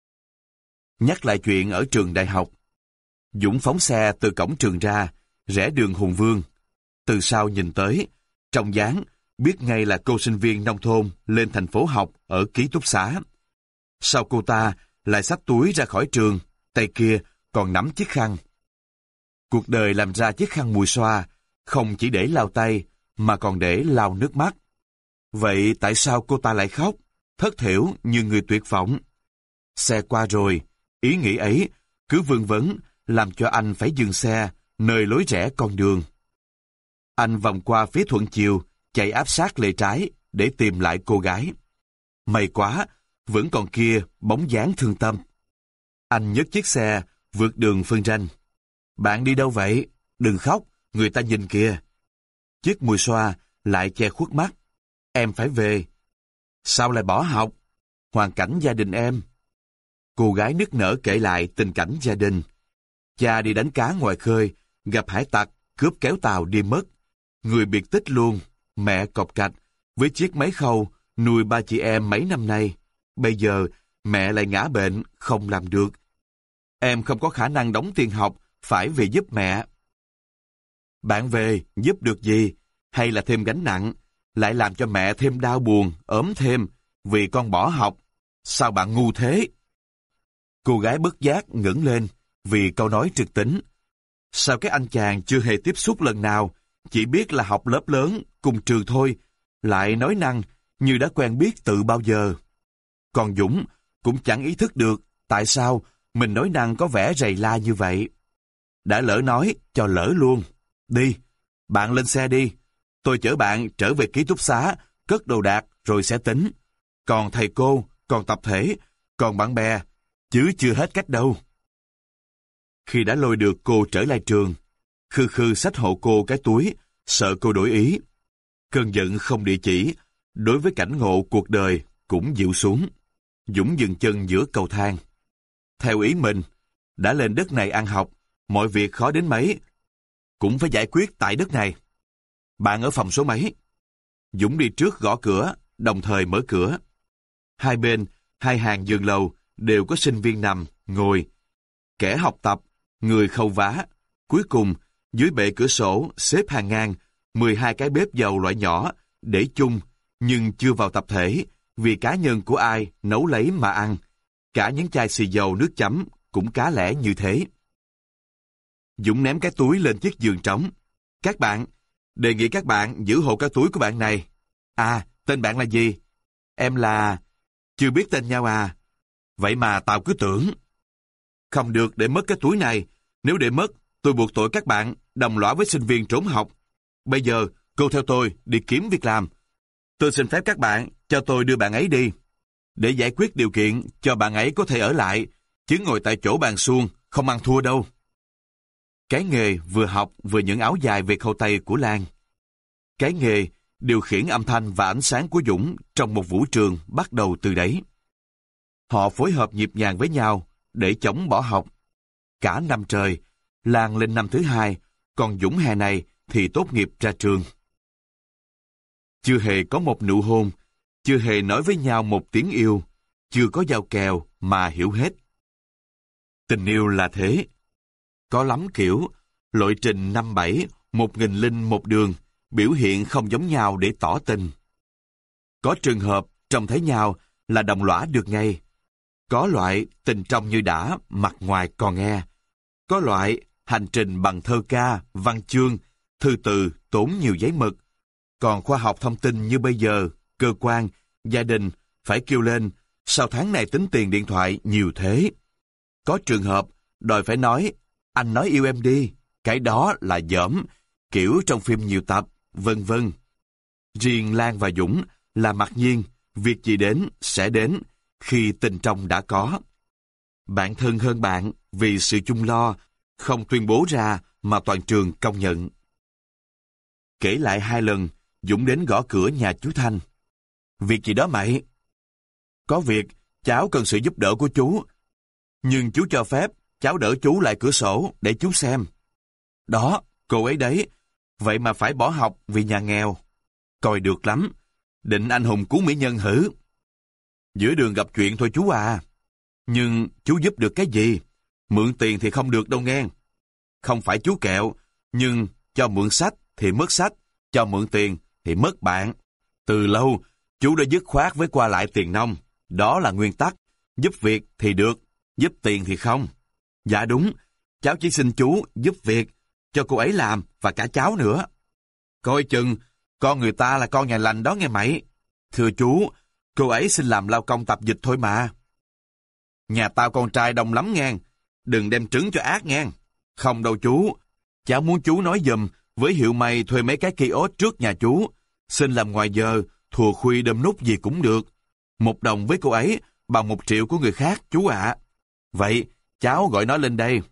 Speaker 1: Nhắc lại chuyện ở trường đại học. Dũng phóng xe từ cổng trường ra, rẽ đường Hùng Vương. Từ sau nhìn tới, trong dáng, biết ngay là cô sinh viên nông thôn lên thành phố học ở ký túc xá. Sau cô ta lại xách túi ra khỏi trường, tay kia còn nắm chiếc khăn. Cuộc đời làm ra chiếc khăn mùi xoa, không chỉ để lau tay, mà còn để lau nước mắt. Vậy tại sao cô ta lại khóc, thất thểu như người tuyệt vọng? Xe qua rồi, ý nghĩ ấy cứ vương vấn, làm cho anh phải dừng xe nơi lối rẽ con đường. Anh vòng qua phía thuận chiều, chạy áp sát lề trái để tìm lại cô gái. May quá, vẫn còn kia bóng dáng thương tâm. Anh nhấc chiếc xe, vượt đường phân ranh. Bạn đi đâu vậy? Đừng khóc, người ta nhìn kìa. Chiếc mùi xoa lại che khuất mắt. Em phải về. Sao lại bỏ học? Hoàn cảnh gia đình em. Cô gái nức nở kể lại tình cảnh gia đình. Cha đi đánh cá ngoài khơi, gặp hải tặc, cướp kéo tàu đi mất. Người biệt tích luôn, mẹ cọc cạch, với chiếc máy khâu, nuôi ba chị em mấy năm nay. Bây giờ, mẹ lại ngã bệnh, không làm được. Em không có khả năng đóng tiền học, phải về giúp mẹ. Bạn về, giúp được gì? Hay là thêm gánh nặng? lại làm cho mẹ thêm đau buồn, ốm thêm, vì con bỏ học. Sao bạn ngu thế? Cô gái bất giác ngẩng lên, vì câu nói trực tính. Sao cái anh chàng chưa hề tiếp xúc lần nào, chỉ biết là học lớp lớn, cùng trường thôi, lại nói năng như đã quen biết từ bao giờ. Còn Dũng cũng chẳng ý thức được tại sao mình nói năng có vẻ rầy la như vậy. Đã lỡ nói, cho lỡ luôn. Đi, bạn lên xe đi. Tôi chở bạn trở về ký túc xá, cất đồ đạc rồi sẽ tính. Còn thầy cô, còn tập thể, còn bạn bè, chứ chưa hết cách đâu. Khi đã lôi được cô trở lại trường, Khư Khư xách hộ cô cái túi, sợ cô đổi ý. Cơn giận không địa chỉ, đối với cảnh ngộ cuộc đời cũng dịu xuống. Dũng dừng chân giữa cầu thang. Theo ý mình, đã lên đất này ăn học, mọi việc khó đến mấy, cũng phải giải quyết tại đất này. Bạn ở phòng số mấy? Dũng đi trước gõ cửa, đồng thời mở cửa. Hai bên, hai hàng giường lầu đều có sinh viên nằm, ngồi. Kẻ học tập, người khâu vá. Cuối cùng, dưới bệ cửa sổ xếp hàng ngang mười hai cái bếp dầu loại nhỏ, để chung, nhưng chưa vào tập thể, vì cá nhân của ai nấu lấy mà ăn. Cả những chai xì dầu nước chấm cũng cá lẻ như thế. Dũng ném cái túi lên chiếc giường trống. Các bạn, đề nghị các bạn giữ hộ cái túi của bạn này. À, tên bạn là gì? Em là... Chưa biết tên nhau à? Vậy mà tao cứ tưởng. Không được để mất cái túi này. Nếu để mất, tôi buộc tội các bạn đồng lõa với sinh viên trốn học. Bây giờ, cô theo tôi đi kiếm việc làm. Tôi xin phép các bạn cho tôi đưa bạn ấy đi. Để giải quyết điều kiện cho bạn ấy có thể ở lại, chứ ngồi tại chỗ bàn suông, không ăn thua đâu. Cái nghề vừa học vừa những áo dài về khâu tay của Lan. Cái nghề điều khiển âm thanh và ánh sáng của Dũng trong một vũ trường bắt đầu từ đấy. Họ phối hợp nhịp nhàng với nhau để chống bỏ học. Cả năm trời, Lan lên năm thứ hai, còn Dũng hè này thì tốt nghiệp ra trường. Chưa hề có một nụ hôn, chưa hề nói với nhau một tiếng yêu, chưa có giao kèo mà hiểu hết. Tình yêu là thế. Có lắm kiểu, lộ trình năm bảy, một nghìn linh một đường, biểu hiện không giống nhau để tỏ tình. Có trường hợp trông thấy nhau là đồng lõa được ngay. Có loại tình trong như đã, mặt ngoài còn nghe. Có loại hành trình bằng thơ ca, văn chương, thư từ tốn nhiều giấy mực. Còn khoa học thông tin như bây giờ, cơ quan, gia đình phải kêu lên, sao tháng này tính tiền điện thoại nhiều thế? Có trường hợp đòi phải nói, anh nói yêu em đi, cái đó là dởm, kiểu trong phim nhiều tập, vân vân. Riêng Lan và Dũng là mặc nhiên, việc gì đến sẽ đến khi tình trong đã có. Bạn thân hơn bạn vì sự chung lo, không tuyên bố ra mà toàn trường công nhận. Kể lại hai lần, Dũng đến gõ cửa nhà chú Thanh. Việc gì đó mày? Có việc, cháu cần sự giúp đỡ của chú. Nhưng chú cho phép, cháu đỡ chú lại cửa sổ để chú xem. Đó, cô ấy đấy. Vậy mà phải bỏ học vì nhà nghèo. Coi được lắm. Định anh hùng cứu mỹ nhân hử? Giữa đường gặp chuyện thôi chú à. Nhưng chú giúp được cái gì? Mượn tiền thì không được đâu nghe. Không phải chú kẹo, nhưng cho mượn sách thì mất sách, cho mượn tiền thì mất bạn. Từ lâu, chú đã dứt khoát với qua lại tiền nong. Đó là nguyên tắc. Giúp việc thì được, giúp tiền thì không. Dạ đúng, cháu chỉ xin chú giúp việc, cho cô ấy làm và cả cháu nữa. Coi chừng, con người ta là con nhà lành đó nghe mày. Thưa chú, cô ấy xin làm lao công tập dịch thôi mà. Nhà tao con trai đông lắm nghe, đừng đem trứng cho ác nghe. Không đâu chú, cháu muốn chú nói giùm với hiệu may thuê mấy cái kiosk trước nhà chú. Xin làm ngoài giờ, thùa khuya đâm nút gì cũng được. Một đồng với cô ấy bằng một triệu của người khác, chú ạ. Vậy, cháu gọi nó lên đây.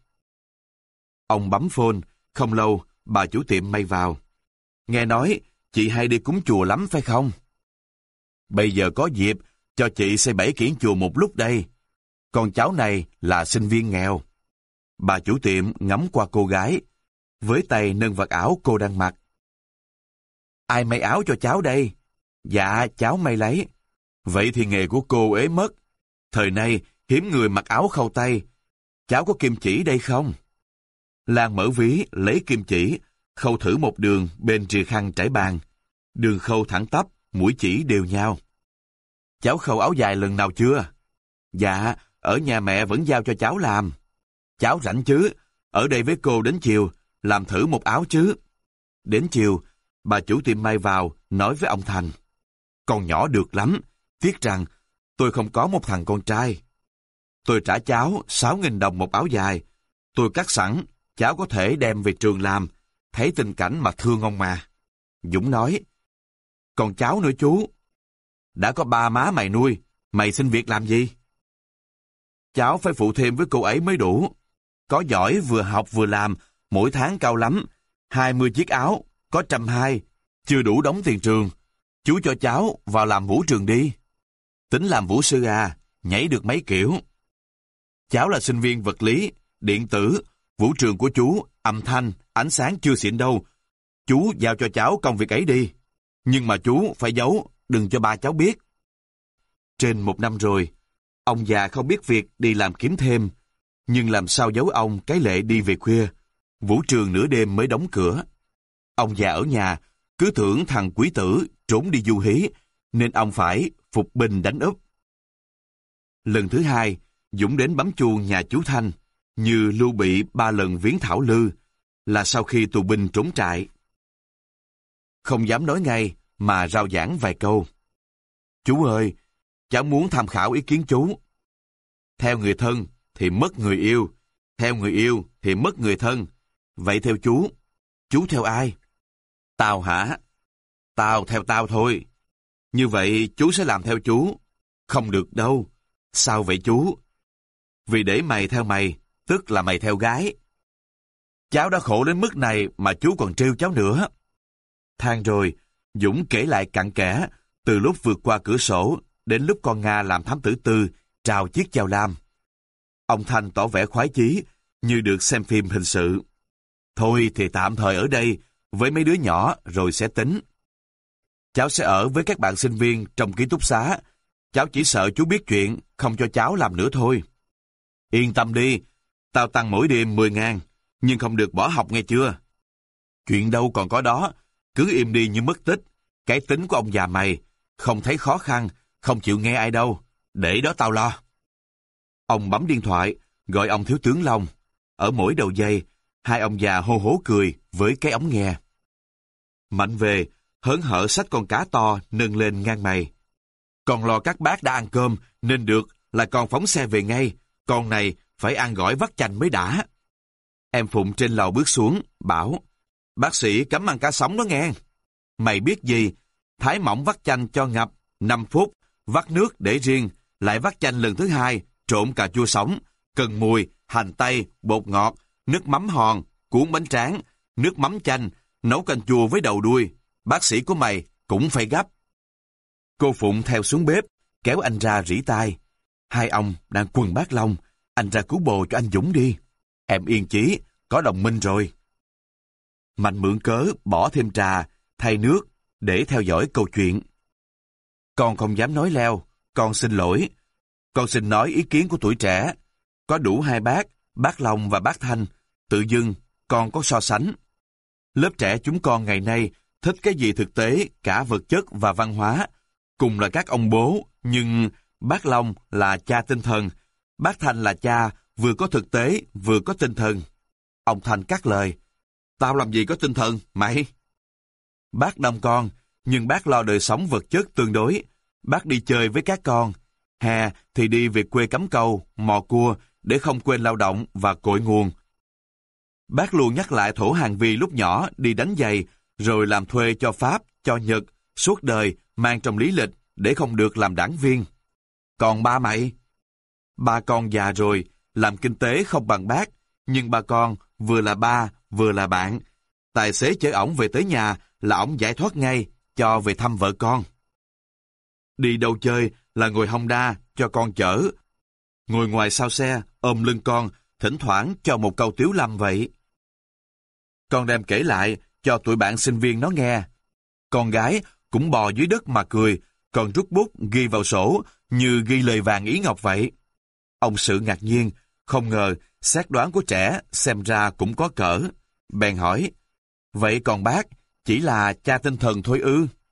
Speaker 1: Ông bấm phone, không lâu, bà chủ tiệm may vào. Nghe nói, chị hay đi cúng chùa lắm phải không? Bây giờ có dịp, cho chị xây bảy kiển chùa một lúc đây. Con cháu này là sinh viên nghèo. Bà chủ tiệm ngắm qua cô gái, với tay nâng vạt áo cô đang mặc. Ai may áo cho cháu đây? Dạ, cháu may lấy. Vậy thì nghề của cô ế mất. Thời nay, hiếm người mặc áo khâu tay. Cháu có kim chỉ đây không? Lan mở ví, lấy kim chỉ, khâu thử một đường bên rìa khăn trải bàn. Đường khâu thẳng tắp, mũi chỉ đều nhau. Cháu khâu áo dài lần nào chưa? Dạ, ở nhà mẹ vẫn giao cho cháu làm. Cháu rảnh chứ? Ở đây với cô đến chiều, làm thử một áo chứ. Đến chiều, bà chủ tiệm may vào, nói với ông Thành. Con nhỏ được lắm, tiếc rằng tôi không có một thằng con trai. Tôi trả cháu sáu nghìn đồng một áo dài. Tôi cắt sẵn, cháu có thể đem về trường làm, thấy tình cảnh mà thương ông mà. Dũng nói, còn cháu nữa chú. Đã có ba má mày nuôi, mày xin việc làm gì? Cháu phải phụ thêm với cô ấy mới đủ. Có giỏi vừa học vừa làm, mỗi tháng cao lắm, hai mươi chiếc áo, có trăm hai, chưa đủ đóng tiền trường. Chú cho cháu vào làm vũ trường đi. Tính làm vũ sư à, nhảy được mấy kiểu. Cháu là sinh viên vật lý, điện tử, vũ trường của chú, âm thanh, ánh sáng chưa xịn đâu. Chú giao cho cháu công việc ấy đi. Nhưng mà chú phải giấu, đừng cho ba cháu biết. Trên một năm rồi, ông già không biết việc đi làm kiếm thêm. Nhưng làm sao giấu ông cái lệ đi về khuya. Vũ trường nửa đêm mới đóng cửa. Ông già ở nhà, cứ tưởng thằng quý tử trốn đi du hí, nên ông phải phục binh đánh úp. Lần thứ hai, Dũng đến bấm chuông nhà chú Thanh, như Lưu Bị ba lần viếng Thảo Lư, là sau khi tù binh trốn trại. Không dám nói ngay, mà rao giảng vài câu. Chú ơi, cháu muốn tham khảo ý kiến chú. Theo người thân thì mất người yêu, theo người yêu thì mất người thân. Vậy theo chú, chú theo ai? Tao hả? Tao theo tao thôi. Như vậy chú sẽ làm theo chú. Không được đâu. Sao vậy chú? Vì để mày theo mày, tức là mày theo gái. Cháu đã khổ đến mức này mà chú còn trêu cháu nữa. Than rồi, Dũng kể lại cặn kẽ, từ lúc vượt qua cửa sổ, đến lúc con Nga làm thám tử tư, trao chiếc chào lam. Ông Thanh tỏ vẻ khoái chí, như được xem phim hình sự. Thôi thì tạm thời ở đây, với mấy đứa nhỏ rồi sẽ tính. Cháu sẽ ở với các bạn sinh viên trong ký túc xá. Cháu chỉ sợ chú biết chuyện, không cho cháu làm nữa thôi. Yên tâm đi, tao tăng mỗi đêm mười ngàn, nhưng không được bỏ học nghe chưa? Chuyện đâu còn có đó, cứ im đi như mất tích. Cái tính của ông già mày, không thấy khó khăn, không chịu nghe ai đâu. Để đó tao lo. Ông bấm điện thoại, gọi ông thiếu tướng Long. Ở mỗi đầu dây, hai ông già hô hố cười với cái ống nghe. Mạnh về, hớn hở xách con cá to nâng lên ngang mày. Còn lo các bác đã ăn cơm, nên được là con phóng xe về ngay. Con này phải ăn gỏi vắt chanh mới đã. Em Phụng trên lầu bước xuống, bảo, bác sĩ cấm ăn cá sống đó nghe. Mày biết gì, thái mỏng vắt chanh cho ngập, năm phút, vắt nước để riêng, lại vắt chanh lần thứ hai, trộn cà chua sống, cần mùi, hành tây, bột ngọt, nước mắm hòn, cuốn bánh tráng, nước mắm chanh, nấu canh chua với đầu đuôi. Bác sĩ của mày cũng phải gấp. Cô Phụng theo xuống bếp, kéo anh ra rỉ tai. Hai ông đang quần bát long, anh ra cứu bồ cho anh Dũng đi. Em yên chí, có đồng minh rồi. Mạnh mượn cớ bỏ thêm trà, thay nước, để theo dõi câu chuyện. Con không dám nói leo, con xin lỗi. Con xin nói ý kiến của tuổi trẻ. Có đủ hai bác, bác Long và bác Thanh, tự dưng con có so sánh. Lớp trẻ chúng con ngày nay thích cái gì thực tế, cả vật chất và văn hóa. Cùng là các ông bố, nhưng bác Long là cha tinh thần, bác Thanh là cha vừa có thực tế vừa có tinh thần. Ông Thanh cắt lời, tao làm gì có tinh thần, mày? Bác đông con, nhưng bác lo đời sống vật chất tương đối. Bác đi chơi với các con. Hè thì đi về quê cắm câu, mò cua để không quên lao động và cội nguồn. Bác luôn nhắc lại Thổ Hàng Vi lúc nhỏ đi đánh giày, rồi làm thuê cho Pháp, cho Nhật, suốt đời mang trong lý lịch để không được làm đảng viên. Còn ba mày? Ba con già rồi, làm kinh tế không bằng bác, nhưng ba con vừa là ba, vừa là bạn. Tài xế chở ổng về tới nhà là ổng giải thoát ngay, cho về thăm vợ con. Đi đâu chơi là ngồi Honda cho con chở. Ngồi ngoài sau xe, ôm lưng con, thỉnh thoảng cho một câu tiếu lâm vậy. Con đem kể lại cho tụi bạn sinh viên nó nghe. Con gái cũng bò dưới đất mà cười, còn rút bút ghi vào sổ như ghi lời vàng ý ngọc vậy. Ông Sự ngạc nhiên, không ngờ xét đoán của trẻ xem ra cũng có cỡ. Bèn hỏi, vậy còn bác chỉ là cha tinh thần thôi ư?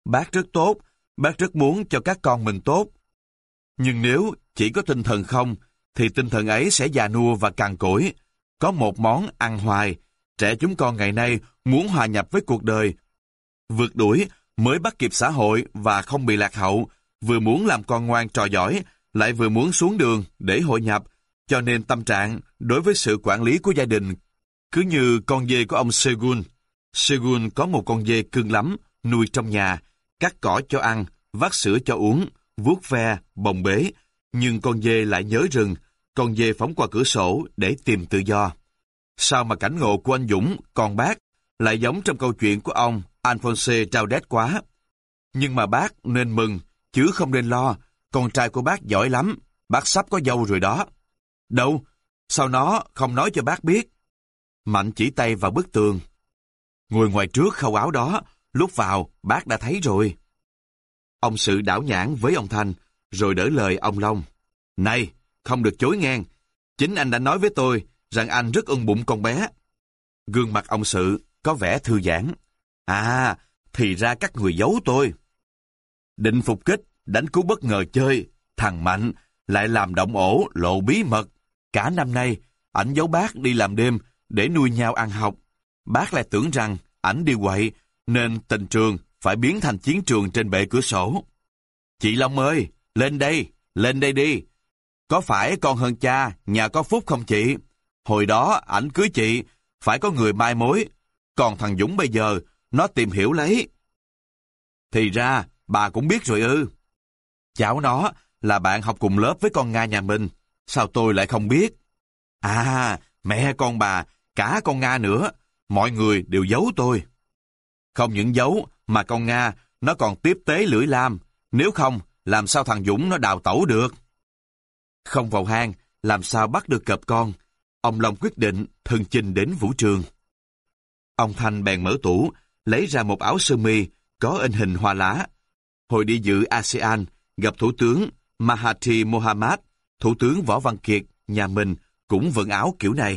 Speaker 1: Bác rất tốt, bác rất muốn cho các con mình tốt. Nhưng nếu chỉ có tinh thần không, thì tinh thần ấy sẽ già nua và cằn cỗi. Có một món ăn hoài, trẻ chúng con ngày nay muốn hòa nhập với cuộc đời, vượt đuổi mới bắt kịp xã hội và không bị lạc hậu, vừa muốn làm con ngoan trò giỏi, lại vừa muốn xuống đường để hội nhập, cho nên tâm trạng đối với sự quản lý của gia đình cứ như con dê của ông Segun. Segun có một con dê cưng lắm, nuôi trong nhà, cắt cỏ cho ăn, vắt sữa cho uống, vuốt ve, bồng bế, nhưng con dê lại nhớ rừng, con dê phóng qua cửa sổ để tìm tự do. Sao mà cảnh ngộ của anh Dũng, con bác, lại giống trong câu chuyện của ông Alphonse Traudet quá. Nhưng mà bác nên mừng, chứ không nên lo, con trai của bác giỏi lắm, bác sắp có dâu rồi đó. Đâu? Sao nó không nói cho bác biết? Mạnh chỉ tay vào bức tường. Ngồi ngoài trước khâu áo đó, lúc vào bác đã thấy rồi. Ông Sự đảo nhãn với ông Thanh, rồi đỡ lời ông Long. Này, không được chối ngang. Chính anh đã nói với tôi rằng anh rất ưng bụng con bé. Gương mặt ông Sự có vẻ thư giãn. À, thì ra các người giấu tôi. Định phục kích, đánh cú bất ngờ chơi, thằng Mạnh lại làm động ổ lộ bí mật. Cả năm nay, ảnh giấu bác đi làm đêm để nuôi nhau ăn học. Bác lại tưởng rằng ảnh đi quậy, nên tình trường phải biến thành chiến trường trên bệ cửa sổ. Chị Long ơi, lên đây, lên đây đi. Có phải con hơn cha, nhà có phúc không chị? Hồi đó ảnh cưới chị, phải có người mai mối. Còn thằng Dũng bây giờ, nó tìm hiểu lấy. Thì ra, bà cũng biết rồi ư. Cháu nó là bạn học cùng lớp với con Nga nhà mình. Sao tôi lại không biết? À, mẹ con bà, cả con Nga nữa. Mọi người đều giấu tôi. Không những giấu, mà con Nga, nó còn tiếp tế lưỡi lam. Nếu không, làm sao thằng Dũng nó đào tẩu được? Không vào hang, làm sao bắt được cọp con? Ông Long quyết định thân chinh đến vũ trường. Ông Thanh bèn mở tủ, lấy ra một áo sơ mi có in hình hoa lá. Hồi đi dự a sê an, gặp Thủ tướng Mahathir Mohamad, Thủ tướng Võ Văn Kiệt, nhà mình cũng vận áo kiểu này.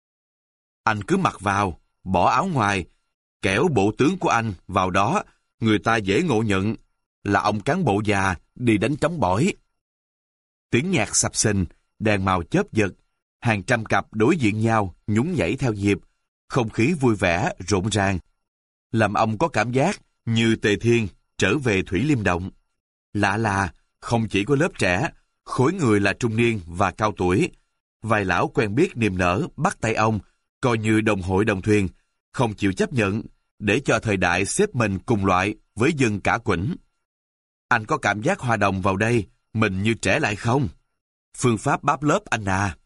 Speaker 1: Anh cứ mặc vào, bỏ áo ngoài, kẻo bộ tướng của anh vào đó, người ta dễ ngộ nhận là ông cán bộ già đi đánh trống bỏi. Tiếng nhạc sập sình, đèn màu chớp giật, hàng trăm cặp đối diện nhau nhún nhảy theo nhịp, không khí vui vẻ, rộn ràng, làm ông có cảm giác như Tề Thiên trở về Thủy Liêm Động. Lạ là, không chỉ có lớp trẻ, khối người là trung niên và cao tuổi. Vài lão quen biết niềm nở bắt tay ông, coi như đồng hội đồng thuyền, không chịu chấp nhận, để cho thời đại xếp mình cùng loại với dân cả quĩnh. Anh có cảm giác hòa đồng vào đây, mình như trẻ lại không? Phương pháp báp lớp anh à.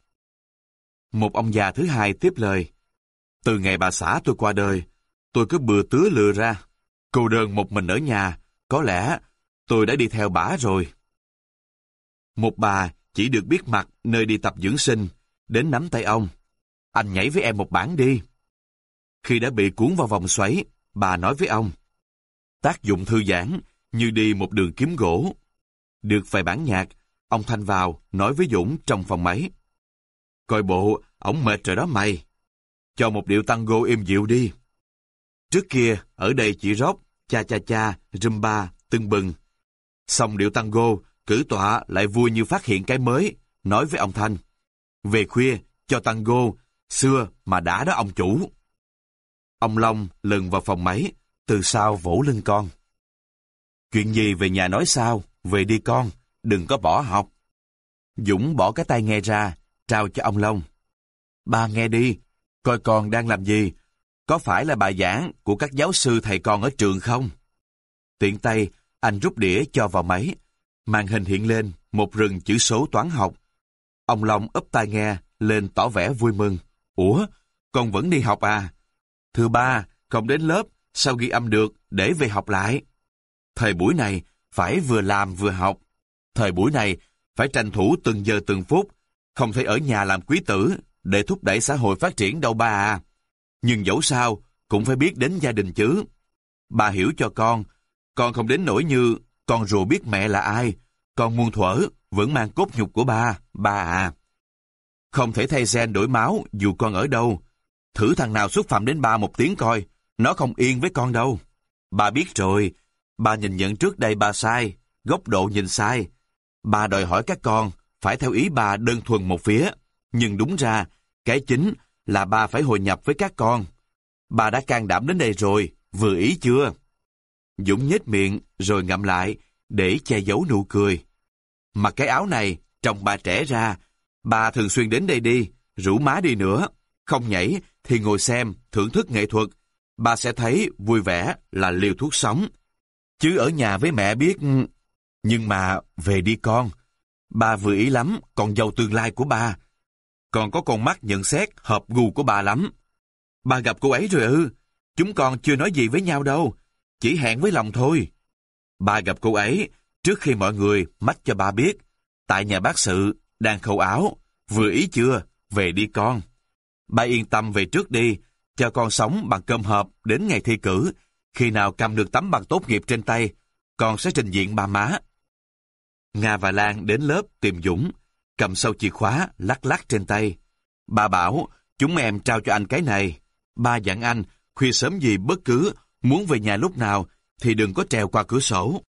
Speaker 1: Một ông già thứ hai tiếp lời. Từ ngày bà xã tôi qua đời, tôi cứ bừa tứa lừa ra. Cô đơn một mình ở nhà, có lẽ tôi đã đi theo bả rồi. Một bà chỉ được biết mặt nơi đi tập dưỡng sinh, đến nắm tay ông. Anh nhảy với em một bản đi. Khi đã bị cuốn vào vòng xoáy, bà nói với ông. Tác dụng thư giãn, như đi một đường kiếm gỗ. Được vài bản nhạc, ông Thanh vào, nói với Dũng trong phòng máy. Coi bộ, ổng mệt rồi đó mày. Cho một điệu tango êm dịu đi. Trước kia, ở đây chỉ rock, cha cha cha, rumba, tưng bừng. Xong điệu tango, cử tọa lại vui như phát hiện cái mới, nói với ông Thanh. Về khuya, cho tango, xưa mà đã đó ông chủ. Ông Long lần vào phòng máy, từ sau vỗ lưng con. Chuyện gì về nhà nói sao, về đi con, đừng có bỏ học. Dũng bỏ cái tai nghe ra, trao cho ông Long. Ba nghe đi, coi con đang làm gì, có phải là bài giảng của các giáo sư thầy con ở trường không? Tiện tay, anh rút đĩa cho vào máy, màn hình hiện lên một rừng chữ số toán học. Ông Long úp tai nghe lên tỏ vẻ vui mừng. Ủa, con vẫn đi học à? Thưa ba, không đến lớp, sao ghi âm được để về học lại? Thời buổi này phải vừa làm vừa học. Thời buổi này phải tranh thủ từng giờ từng phút, không thể ở nhà làm quý tử để thúc đẩy xã hội phát triển đâu ba à. Nhưng dẫu sao cũng phải biết đến gia đình chứ. Bà hiểu cho con, con không đến nỗi như con rùa biết mẹ là ai, con muôn thuở vẫn mang cốt nhục của ba, ba à. Không thể thay gen đổi máu dù con ở đâu. Thử thằng nào xúc phạm đến ba một tiếng coi, nó không yên với con đâu. Ba biết rồi, Ba nhìn nhận trước đây ba sai, góc độ nhìn sai. Ba đòi hỏi các con phải theo ý ba đơn thuần một phía. Nhưng đúng ra, cái chính là ba phải hội nhập với các con. Ba đã can đảm đến đây rồi, vừa ý chưa? Dũng nhếch miệng rồi ngậm lại để che giấu nụ cười. Mặc cái áo này, trông bà trẻ ra. Bà thường xuyên đến đây đi, rủ má đi nữa. Không nhảy thì ngồi xem, thưởng thức nghệ thuật. Bà sẽ thấy vui vẻ là liều thuốc sống. Chứ ở nhà với mẹ biết... Nhưng mà về đi con. Bà vừa ý lắm, con dâu tương lai của bà. Còn có con mắt nhận xét hợp gu của bà lắm. Bà gặp cô ấy rồi ư? Chúng con chưa nói gì với nhau đâu. Chỉ hẹn với lòng thôi. Bà gặp cô ấy trước khi mọi người mách cho bà biết. Tại nhà bác sự, đang khâu áo. Vừa ý chưa? Về đi con. Bà yên tâm về trước đi. Cho con sống bằng cơm hộp đến ngày thi cử. Khi nào cầm được tấm bằng tốt nghiệp trên tay, con sẽ trình diện ba má. Nga và Lan đến lớp tìm Dũng, cầm sâu chìa khóa lắc lắc trên tay. Bà bảo, chúng em trao cho anh cái này. Ba dặn anh, khuya sớm gì bất cứ, muốn về nhà lúc nào thì đừng có trèo qua cửa sổ.